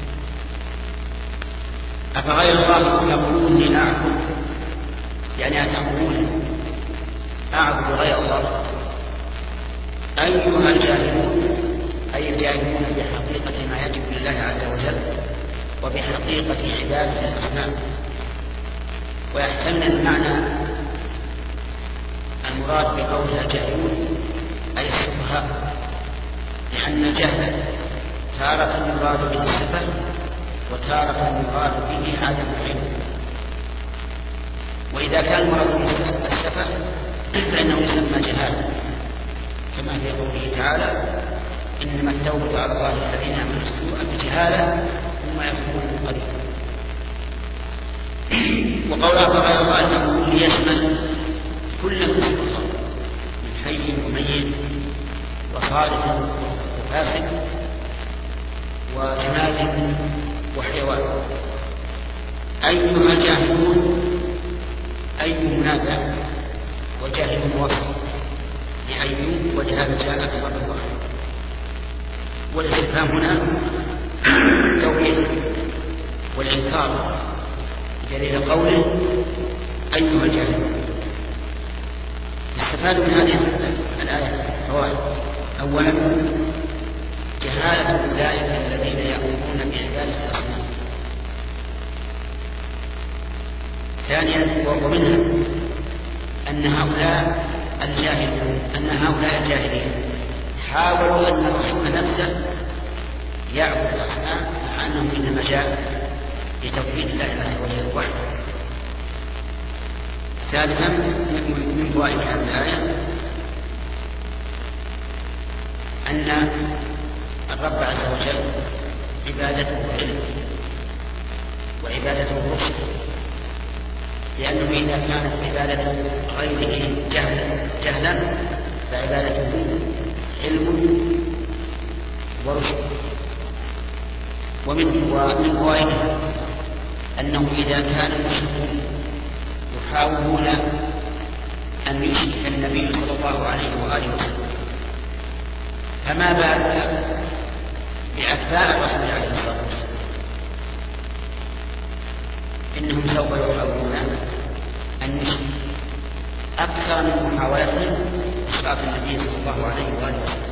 أفغير الله تأمروني أعبد، يعني أتأمروني أعبد غير الله. أيها الجاهلون أي الجاهلون بحقيقة ما يجب لله عز وجل وبحقيقة عبادة الأصنام. ويحتمل المعنى المراد بقولها الجاهلون أي السفهاء، لأن الجهل تارة المراد به الصفة وتارة المراد به عدم العلم. وإذا كان المراد به الصفة فإنه يسمى جهالا، كما في قوله تعالى إنما التوبة على الله الذين يعملون السوء بجهالة ثم يتوبون قريبا. وقولها فغير الله أنه ليشمل كل مسلم من حي وميت وصالح وفاسد وجماد وحيوان. أيها الجاهلون أي منادى وجاهل وصف لأيوب وجهال جاءت مرة واحدة. والاستفهام هنا توحيد والإنكار دليل قوله أيها الجاهلون. استفاد من هذه الآية فوائد. أولا جهالة أولئك الذين يأمرون بعبادة الأصنام. ثانيا ومنها أن هؤلاء الجاهلين أن هؤلاء الجاهلين حاولوا أن الرسول نفسه يعبد الأصنام مع أنه إنما جاء لتوحيد الله عز وجل وحده. ثالثا من فوائد هذه الآية أن الرب عز وجل عبادته علم وعبادته رشد، لأنه إذا كانت عبادة غيره جهلا جهلا فعبادته علم ورشد. ومن فوائده أنه إذا كان المشركون يحاولون أن يشرك النبي صلى الله عليه وآله وسلم، فما بال بأتباع الرسول عليه الصلاة والسلام؟ إنهم سوف يحاولون أن يشركوا أكثر من محاولتهم إشراك النبي صلى الله عليه وآله وسلم.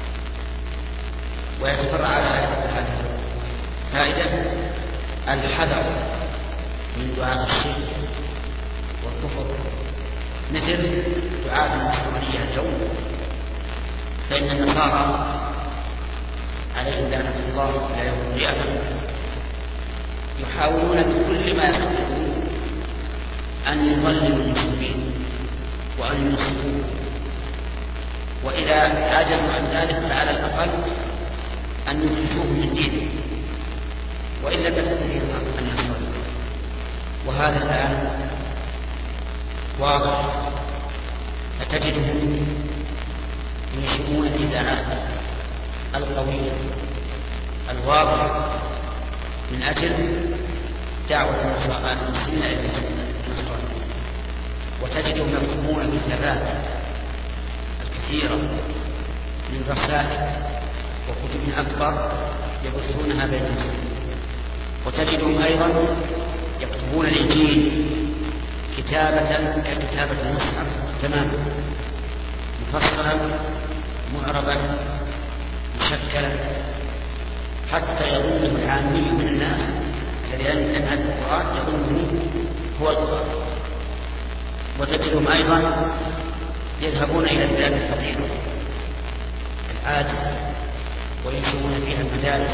ويتفرع على هذه فائدة الحذر من دعاء الشرك والكفر، مثل دعاء النصرانية اليوم، فإن النصارى عليهم لعنة الله لا يوم القيامة يحاولون بكل ما يستطيعون أن يضللوا المسلمين وأن ينصروهم، وإذا عجزوا عن ذلك فعلى الأقل أن يخرجوهم من دينه وإلا فتدري النصر. وهذا الآن واضح، فتجدهم ينشئون الإذاعات القوية الواضحة من أجل دعوة المسلمين إلى النصر، وتجدهم يكتبون بالثبات الكثيرة من رسائل وكتب أكبر يبثونها بين المسلمين. وتجدهم أيضا يكتبون الإنجيل كتابة ككتابة المصحف تماما، مفصلا معربا مشكلا، حتى يظنه العامي من الناس الذي لم يعرف القرآن يظنه هو القرآن. وتجدهم أيضا يذهبون إلى البلاد الفقيرة العاجزة وينشئون فيها المدارس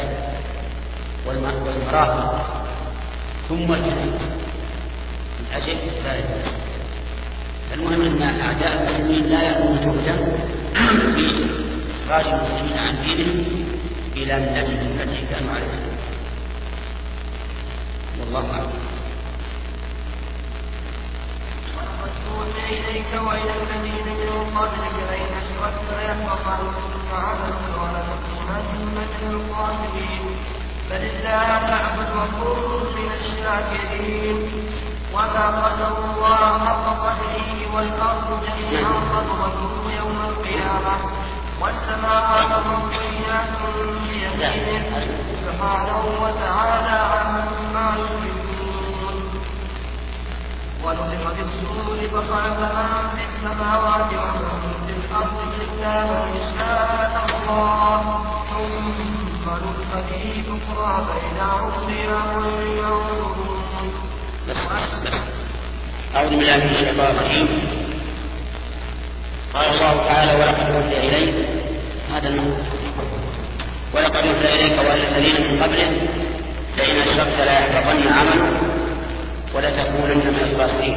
والمراحل ثم الجنود من أجل ذلك. المهم أن أعداء المسلمين لا يأمون جهدا في إخراج المسلمين عن دينهم إلى ملتهم التي كانوا عليها. والله أعلم. أوحي إليك وإلى الذين من قبلك لئن أشركت ليحبطن عملك ولتكونن من الخاسرين. بل الله تعبد وكن من الشاكرين. وما قدر الله حق قدره والأرض جميعا قبضته يوم القيامة والسماوات مطويات بيمينه سبحانه وتعالى عما يشركون. ونفخ في الصور فصعق من في السماوات ومن في الأرض إلا من شاء الله ثم نفخ فيه أخرى فإذا هم قيام ينظرون. أعوذ بالله من الشيطان الرجيم. قال الله تعالى ولقد أوحي إليك هذا النص ولقد أوحي إليك وإلى الذين من قبلك لئن أشركت ليحبطن عملك ولتكونن من الخاسرين.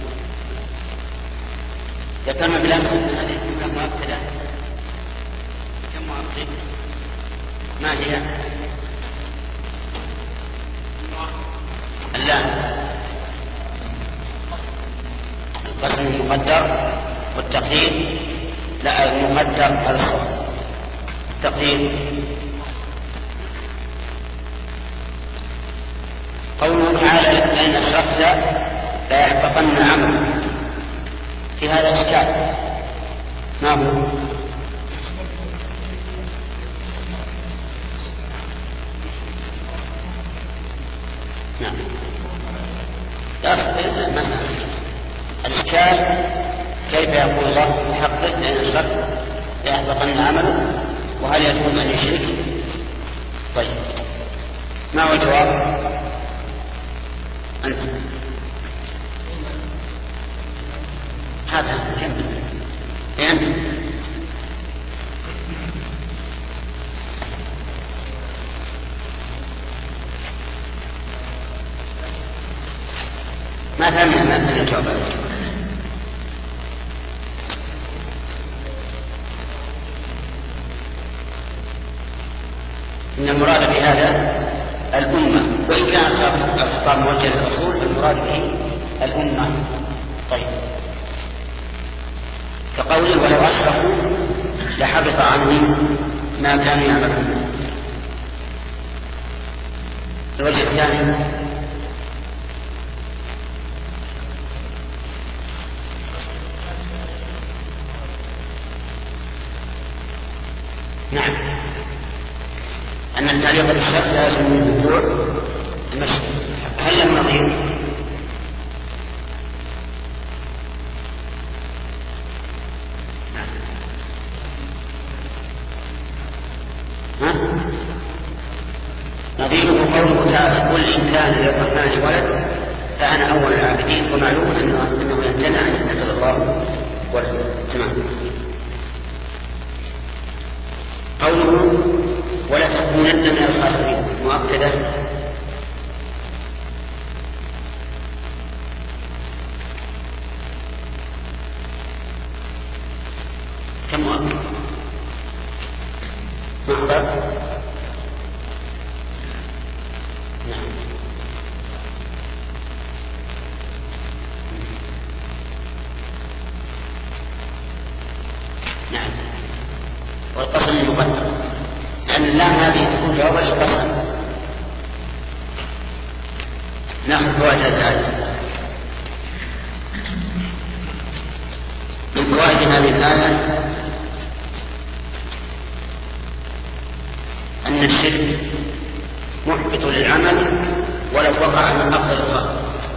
ذكرنا بالأمس هذه الجملة مؤكدة كم مؤكد؟ ما هي؟ اللام القسم المقدر والتقدير لا المقدر على الصف. التقدير قوله تعالى لئن أشركت ليحبطن عملك. في هذا إشكال ما هو؟ نعم مثلا الإشكال كيف يقول الله بحقه لئن أشركت ليحبطن عمله وهل يجوز أن يشرك؟ طيب ما هو الجواب؟ أنت هذا كم أنت ما فهمنا ما فهمنا الجواب. إن المراد بهذا الأمة، وإن كان الخطاب موجه للرسول فالمراد به الأمة. طيب كقوله ولو أشركوا لحبط عنهم ما كانوا يعملون. الوجه الثاني نعم أن التعليق بالشرط لازم من وقوع المشهد. هل له نظير؟ ها؟ نظيره قوله تعالى قل إن كان للرحمن ولد فأنا أول العابدين. ومعلوم أنه يمتنع أن يتخذ الله ولد. تمام. قوله ولا تكونن من الخاسرين مؤكدة. كم مؤكد؟ محضر الجواب القسم. ناخذ فوائد هذه الآية. من فوائد هذه الآية أن الشرك محبط للعمل ولو وقع من أفضل الخلق،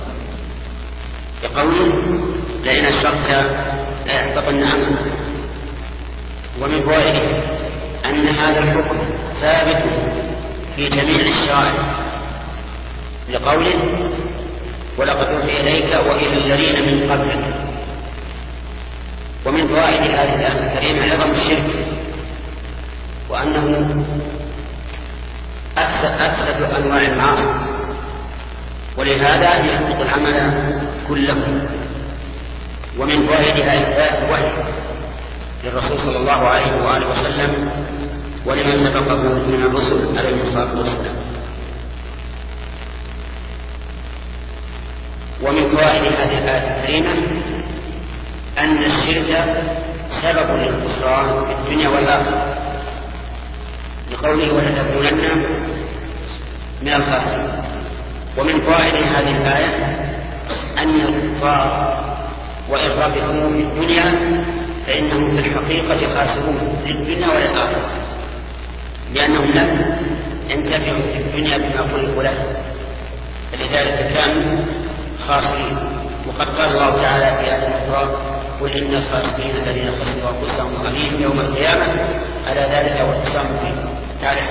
بقوله لئن أشركت ليحبطن عملك. ومن فوائده أن هذا الحكم ثابت في جميع الشرائع، لقوله ولقد أوحي إليك وإلى الذين من قبلك. ومن فوائد هذه الآية الكريمة عظم الشرك، وأنه أفسد أنواع المعاصي، ولهذا يحبط العمل كله. ومن فوائد هذه الآية الوحي للرسول صلى الله عليه وآله وسلم ولمن سبقه من الرسل عليه الصلاة والسلام. ومن فوائد هذه الآية الكريمة أن الشرك سبب للخسران في الدنيا والآخرة، لقوله ولتكونن من الخاسرين. ومن فوائد هذه الآية أن الكفار وإن ربحوا في الدنيا فإنهم في الحقيقة خاسرون في الدنيا والآخرة، لأنهم لم ينتفعوا في الدنيا بما خلقوا له، فلذلك كانوا خاسرين. وقد قال الله تعالى في آية أخرى قل إن الخاسرين الذين خسروا أنفسهم وأهليهم يوم القيامة ألا ذلك هو الخسران المبين. تعرف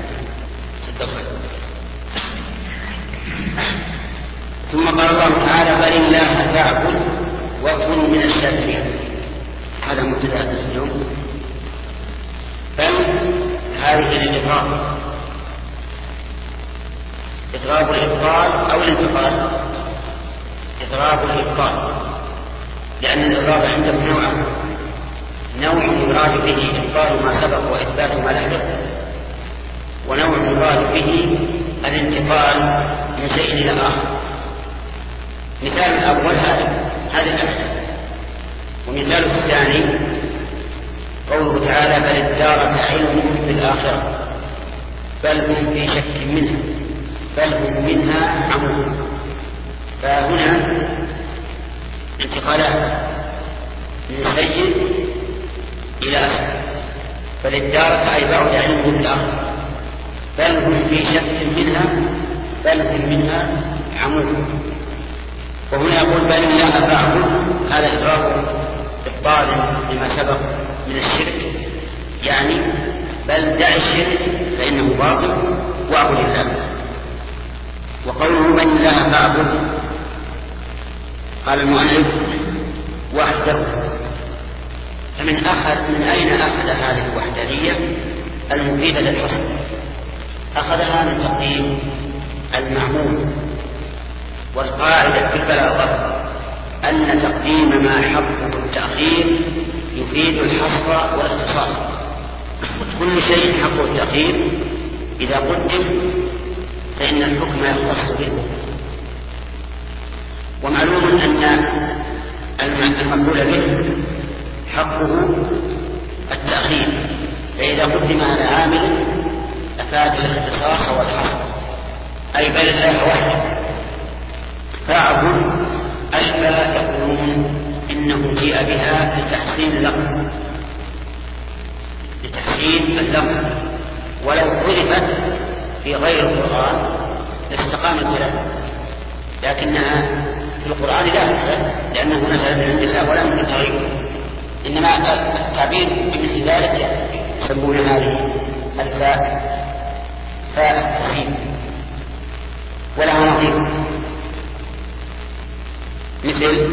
ثم قال الله تعالى بل الله فاعبد وكن من الشاكرين. هذا مبتدأ اليوم. بل هذه للإضراب، إضراب الإبطال أو الانتقال. إضراب الإبطال، لأن الإضراب عندهم نوعان: نوع يراد به إبطال ما سبق وإثبات ما لحق، ونوع يراد به الانتقال من شيء إلى آخر. مثال الأول هذا هذا الأمر، ومثال الثاني قوله تعالى بل ادارك علمهم في الآخرة بل هم في شك منها بل هم منها عمون. فهنا انتقالات من سيء إلى أسفل. بل ادارك أي بعد علمهم في الآخرة بل هم في شك منها بل هم منها عمون. وهنا يقول بل الله فاعبد، هذا إضراب إبطال لما سبق من الشرك، يعني بل دع الشرك فإنه باطل واعبد الله. وقوله بل الله فاعبد قال المؤلف وحده. فمن أخذ من أين أخذ هذه الوحدانية المفيدة للحصر؟ أخذها من تقديم المعمول. والقاعدة في البلاغة أن تقديم ما حقه التأخير يفيد الحصر والاختصاص. كل شيء حقه التأخير إذا قدم فإن الحكم يختص به. ومعلوم أن المفعول به حقه التأخير، فإذا قدم على عامل أفاد الاختصاص والحصر، أي بل الله وحده فاعبد، أي فلا تقولون إنه جيء بها لتحسين اللفظ لتحسين اللفظ ولو عرفت في غير القرآن لاستقامت بها، لكنها في القرآن لا تحسن لأنه نزل من عند الله ولا من تغيير. إنما التعبير بمثل ذلك يسمون هذه الفاء فاء التسهيل، ولها نظير مثل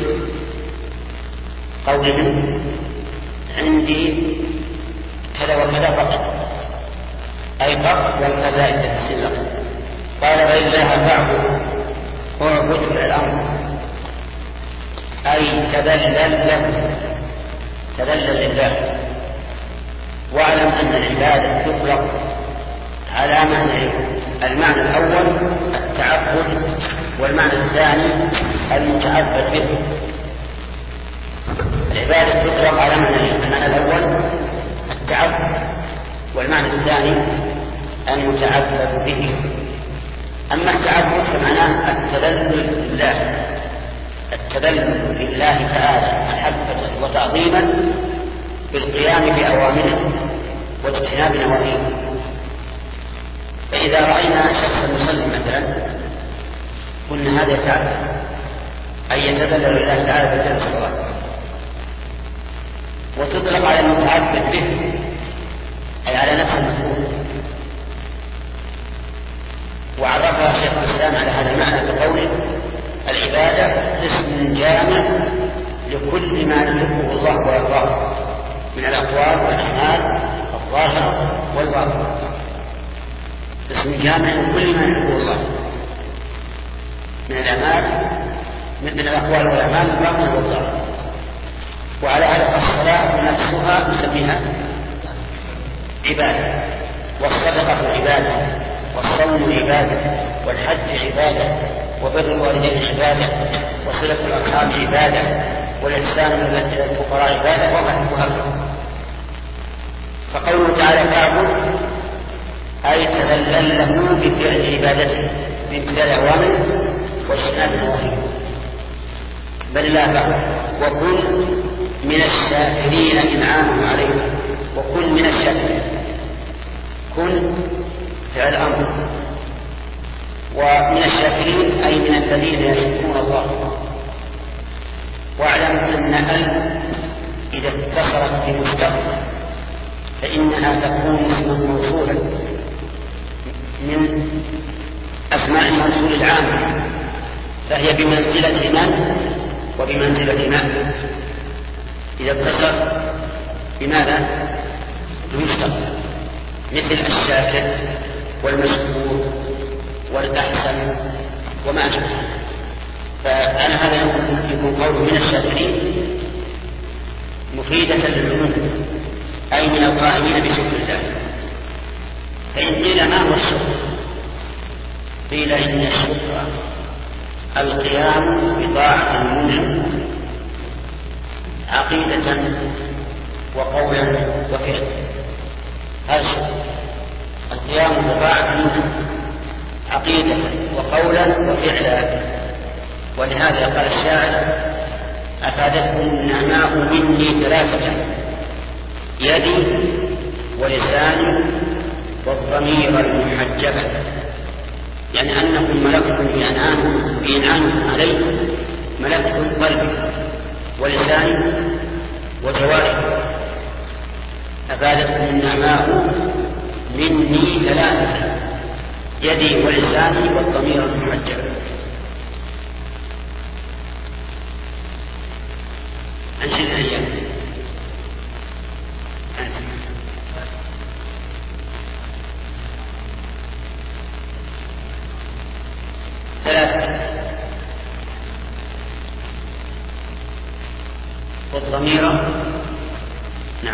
قولهم عندي كذا وكذا فقط، أي فقط والكذا تسلق. قال بل الله فاعبد اعبد الأمر، أي تذلل له تذلل لله. واعلم أن العبادة تطلق على معنى المعنى الأول التعبد، والمعنى الثاني المتعبد به. العبادة تطلق على معنى المعنى الأول التعبد، والمعنى الثاني المتعبد به. أما التعبد فمعناه التذلل لله، التذلل لله تعالى محبة وتعظيما بالقيام بأوامره واجتناب نواهيه. فإذا رأينا شخصا يصلي مثلا قلنا هذا يتعبد، أي يتذلل لله تعالى بجانب الصلاة. وتطلق على المتعبد به أي على نفس المفعول. وعرفها شيخ الإسلام على هذا المعنى بقوله العبادة اسم جامع لكل ما يحبه الله ويرضاه من الأقوال والأعمال الظاهرة والباطنة، اسم جامع لكل ما يحبه الله من الأعمال من الأقوال والأعمال الباطنة والظاهرة. وعلى هذا الصلاة نفسها نسميها عبادة، والصدقة عبادة، والصوم عبادة، والحج عبادة، وبر الوالدين عبادة، وصلة الأرحام عبادة، والإحسان إلى الفقراء عبادة، وهكذا. فقوله تعالى تعبد أي تذلل له بفعل عبادته بامتثال أوامره واجتناب نواهيه. بل الله تعبد وكن من الشاكرين إنعامه عليك، وكن من الشاكرين. كن فعل أمر، ومن الشاكرين أي من الذين يشكرون الله. واعلم أن ال إذا اتصلت بمشتق فإنها تكون اسما موصولا من أسماء الموصول العام، فهي بمنزلة من وبمنزلة ما إذا اتصل بماذا؟ بمشتق، مثل الشاكر والمشكور والأحسن وما أشبه. فعلى هذا يكون قوله من الشاكرين مفيدة للعموم أي من القائمين بشكر الله. فإن قيل ما هو الشكر؟ قيل إن الشكر القيام بطاعة المنعم عقيدة وقولا وفعلا. هذا الشكر القيام بطاعة المنعم عقيدة وقولا وفعلا. ولهذا قال الشاعر أفادتكم النعماء مني ثلاثة يدي ولساني والضمير المحجبة، يعني أنكم ملكتم بإنعام عليكم، ملكتم قلبي ولساني وجوارحي. أفادتكم النعماء مني ثلاثة يدي ولساني والضمير المحجبة. أنشد الأيام ثلاثة والضمير نعم.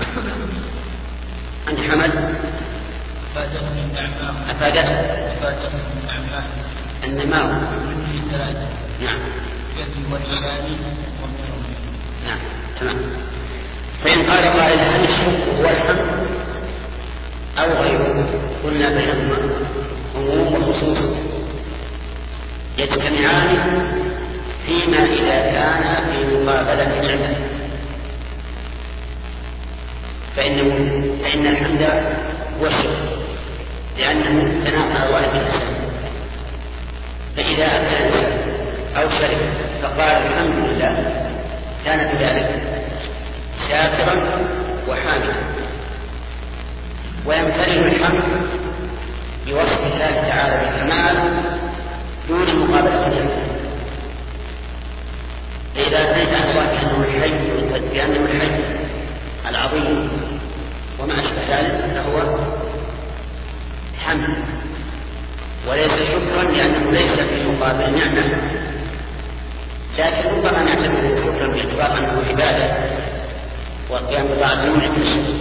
عند حمد أفادته النعماء أفادته أفادته النعماء النماء مني ثلاثة نعم يدي ولساني والضمير. نعم تمام. فإن قال قائل هل الشكر هو الحمد أو غيره؟ قلنا بينهما عموم وخصوص يجتمعان فيما إذا كان في مقابلة العبادة. فإنه فإن الحمد هو الشكر لأنه تناقض على واحد الإنسان. فإذا أكل الإنسان أو شرب فقال الحمد لله كان بذلك شاكرا وحامدا. ويمتلئ الحمد بوصف الله تعالى بالكمال دون مقابلة النعمة. فإذا أثنيت عن الله بأنه الحي بأنه الحي العظيم وما أشبه ذلك فهو حمد وليس شكرا لأنه ليس في مقابل النعمة، لكن ربما نعتبره شكرا باعتبار أنه عبادة والقيام بطاعة المنعم.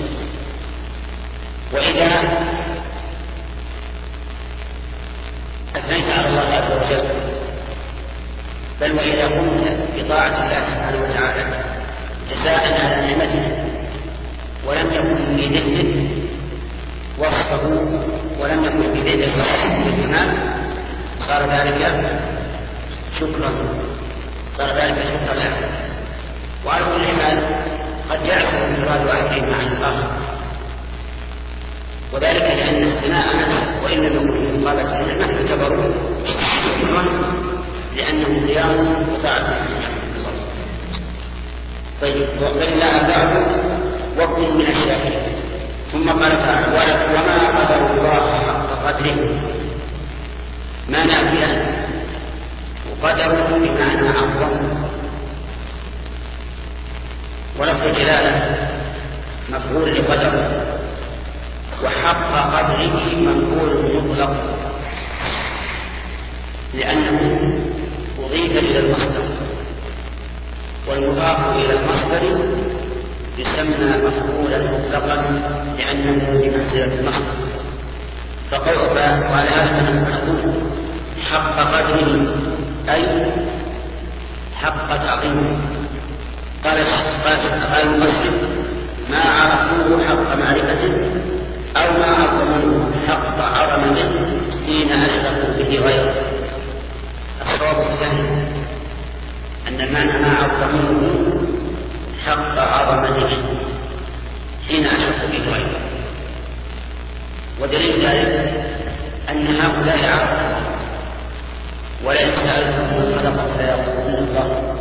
وإذا أثنيت على الله عز وجل بل وإذا قمت بطاعة الله سبحانه وتعالى جزاء على نعمته ولم يكن في ذهنك وصفه ولم يكن في بيت الإمام صار ذلك شكرا صار ذلك شكرا له. وعلى كل حال قد يعصر انفراد واحدهما عن الآخر، وذلك لأن الثناء نفسه وإن لم يكن في مقابلة النعمة يعتبر شكرا لأنه قيام وطاعة. طيب وإلا بعد وكن من الشاكرين. ثم قال تعالى وما قدر الله حق قدره، ما نافيا وقدره بمعنى عظم، ولفظ جلاله مفعول لقدره، وحق قدره مفعول مطلق لأنه أضيف إلى المصدر، والمضاف إلى المصدر يسمى مفعولا مطلقا لأنه بمنزلة المصدر. فقال وعلى هذا نقول حق قدره أي حق تعظيمه. قال قال المسلم ما عرفوه حق معرفته أو ما عظموه حق عظمته حين أشركوا به غيره. الصواب الثاني أن المعنى ما عظموه حق عظمته حين أشركوا به غيره. ودليل ذلك أن هؤلاء عرفوا، ولئن سألتهم من خلق فيقولون الله،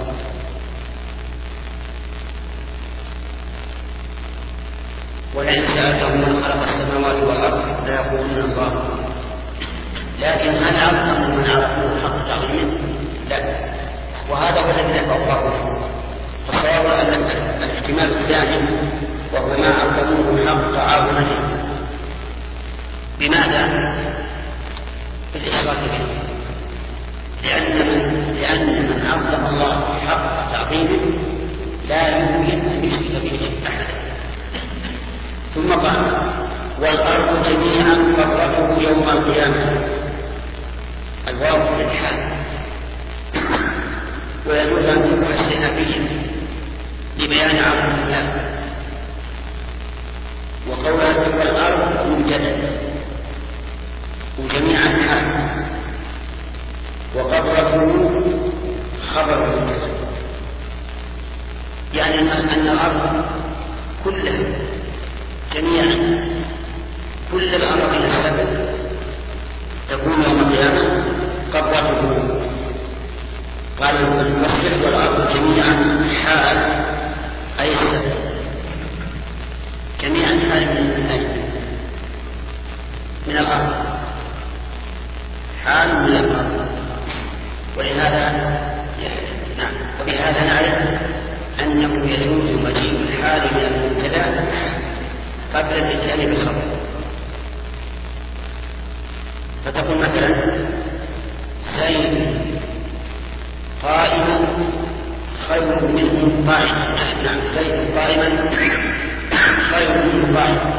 ولئن سألتهم من خلق السماوات والأرض فيقولون الله. لكن هل عظموا من عرفوه حق تعظيمه؟ لا، وهذا هو الذي يفوقه. فالصواب أن الاحتمال الثاني وهو ما عظموه حق عظمته. بماذا؟ بالإشراك به، لأن من لأن من عظم الله حق تعظيمه لا يمكن أن يشرك به أحدا. ثم قال والأرض جميعا قبضته يوم القيامة، الواو للحال، ويجوز أن تكون استئنافيا لبيان عظمة الله. وقوله والأرض مبتدأ وجميعا حال، وقبضته خبر مبتدأ، يعني أن الأرض كلها جميعا كل الأرض السبع تكون يوم القيامة قبضته. قال المفسر والأرض جميعا حال أي السبع، جميعا حال من أين؟ من الأرض، حال من الأرض. ولهذا نعم وبهذا نعرف أنه يجوز مجيء الحال من المبتدأ قبل الاتيان بالخبر. فتقول مثلا زيد قائما خير منه قائما، نعم زيد قائما خير منه قائما.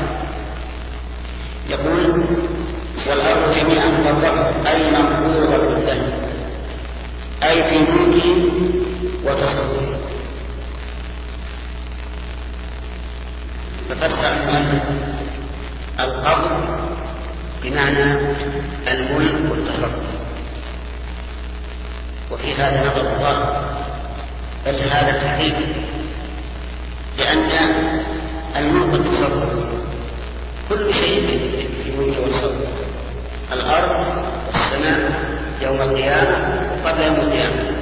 يقول والأرض جميعا قبضته أي مقبوضة الدم، أي في ملكه وتصرفه. ففسر المؤلف القبض بمعنى الملك والتصرف، وفي هذا نظر الله، بل هذا تحقيق، لأن الملك والتصرف كل شيء في ملك والتصرف، الأرض والسماء يوم القيامة وقبل يوم القيامة.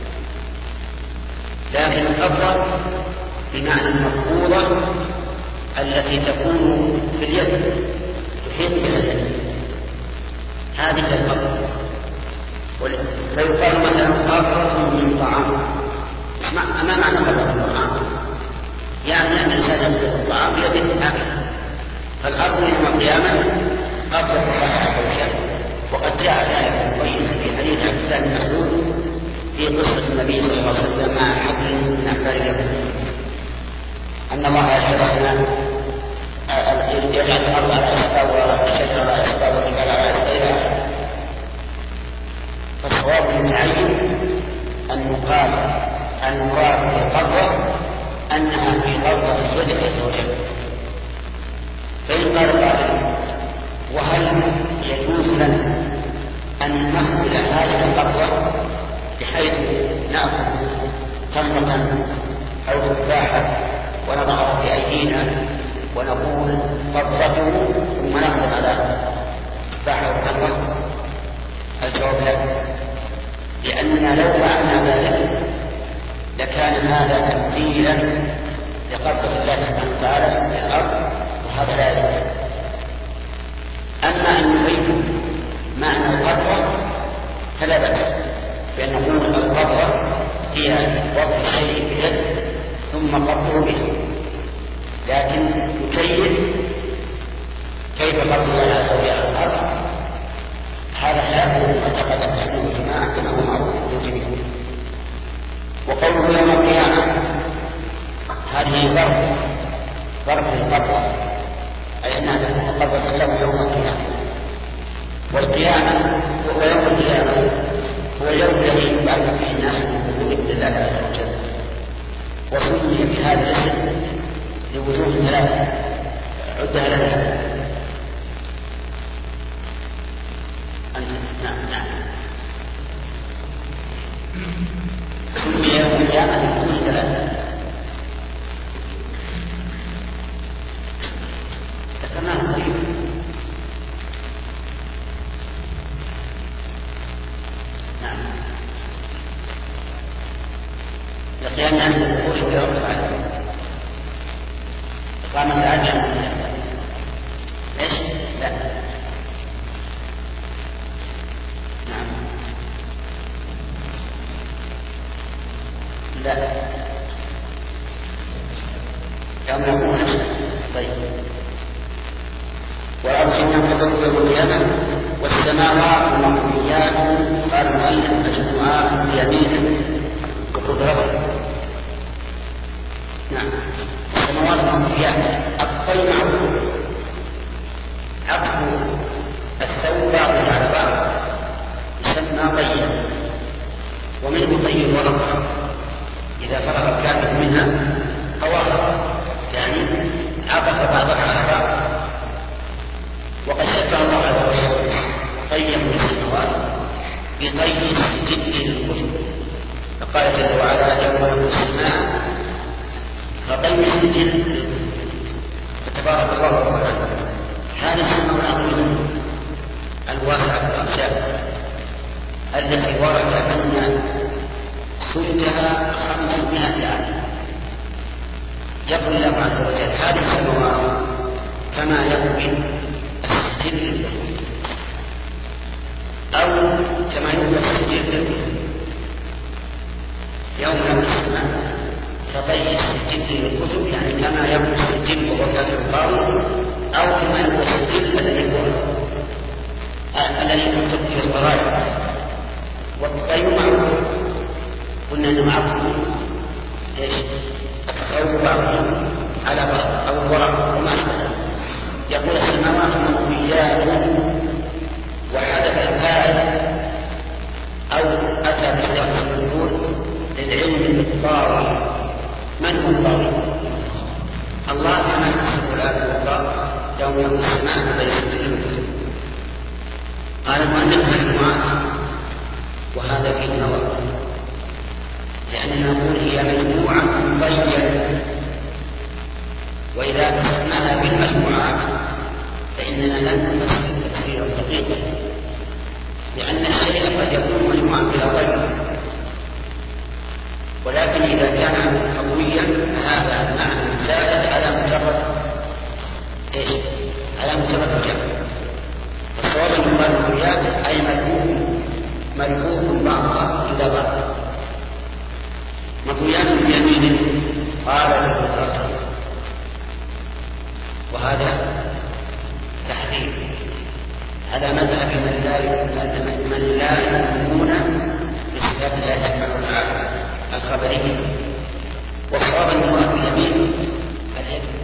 لكن القبضة بمعنى المقبوضة التي تكون في اليد تحيط بها اليد، هذه القبضة. فيقال مثلا قبضة من طعام، ما معنى قبضة من طعام؟ يعني أن الإنسان يملك الطعام بيده هكذا. فالأرض يوم القيامة قبضة الله عز وجل، وقد جاء ذلك مبينا في حديث عبد الله بن مسعود في قصة النبي صلى الله عليه وسلم مع حبل من أحبار اليهود، أن الله يحرصنا يجعل الأرض على أسفل والشجر على أسفل والجبال على أسفل. فالصواب المتعين أن يقال المراد بالقبضة أنها في قبضة يده عز وجل. فإن قال قائل وهل يجوز لنا أن نخذل هذه القطوة بحيث نأخذ تمرة أو تفاحة ونضعها في أيدينا ونقول قطته ثم نأخذ على تفاحة وتمرة؟ الجواب لا، لأننا لو فعلنا ذلك لكان هذا تمثيلا لقدرة الله سبحانه وتعالى في الأرض، وهذا لا يجوز. أما أن نبين معنى القدرة فلا بأس بأن نقول القدرة هي وضع الشيء بيد ثم قبضه به، لكن نكيف كيف قبض الله عز وجل على الأرض هذا خلاف معتقد أهل السنة والجماعة كما هو معروف للجميع. وقوله يوم القيامة هذه ظرف ظرف القبضة، أي أنها تكون قبضة له يوم القيامة. والقيامة ويوم القيامة هو اليوم الذي يبعث فيه الناس من قبول الله عز وجل، وسمي بهذا الاسم لوجوه ثلاثة عدها لنا. نعم نعم سمي يوم القيامة لوجوه ثلاثة ذكرناها قريبا. نعم لقيام الناس بالقبول ويوقف عليه إقامة العدل. ايش؟ لا نعم لا يوم يقوم طيب. والأرض حينما تضرب يوم القيامة والسماوات مطويات قال المؤلف مجموعات بيمينه وقدرته. نعم السماوات مطويات الطي معروف عقد الثوب بعضه على بعض يسمى طيا، ومنه طي الورقة إذا فرغ الكاتب منها طوال يعني عقد بعضها على بعض. وقد شبه الله عز وجل طيه السماوات بطي سجل الكتب، فقال جل وعلا يوم يوم السماء فطي السجل فتبارك الله رب العالمين. هذه السماوات الواسعة الأقسام التي ورد أن سجلها خمسمائة عام. يقول الله عز وجل هذه السماوات كما يقول السجل أو كما يقول السجل يوم يوم السماء فطي السجل للكتب، يعني كما يقول السجل وهو كافر القارئ، أو كما يقول السجل الذي هو الذي يكتب في الضرائب. والطي معروف قلنا أنه معروف ايش؟ التصور بعضهم على بعض أو الورق وما أشبه. يقول السماوات مطويات وحدث الفاعل أو أتى بصيغة المفعول للعلم بالطاغي. من هو الطاغي؟ الله كما يحسب الآية والله يوم يوم السماء فيسجل. قال المؤلف مجموعات، وهذا فيه نظر، لأننا نقول هي مجموعة مبينة، وإذا قسمناها بالمجموعات فإننا لن نفسر تفسيرا دقيقا، لأن الشيء قد يكون مجموعا بلا غير، ولكن إذا كان قويا فهذا معنى زائد على مجرد ايش؟ على مجرد الجمع. فالصواب أن المقويات أي ملفوف ملفوف بعضها إلى بعض مطويات بيمينه قال له، وهذا تحريم على مذهب من لا من لا يؤمنون بصفات الله سبحانه وتعالى الخبريه. والصواب ان المراد باليمين اليد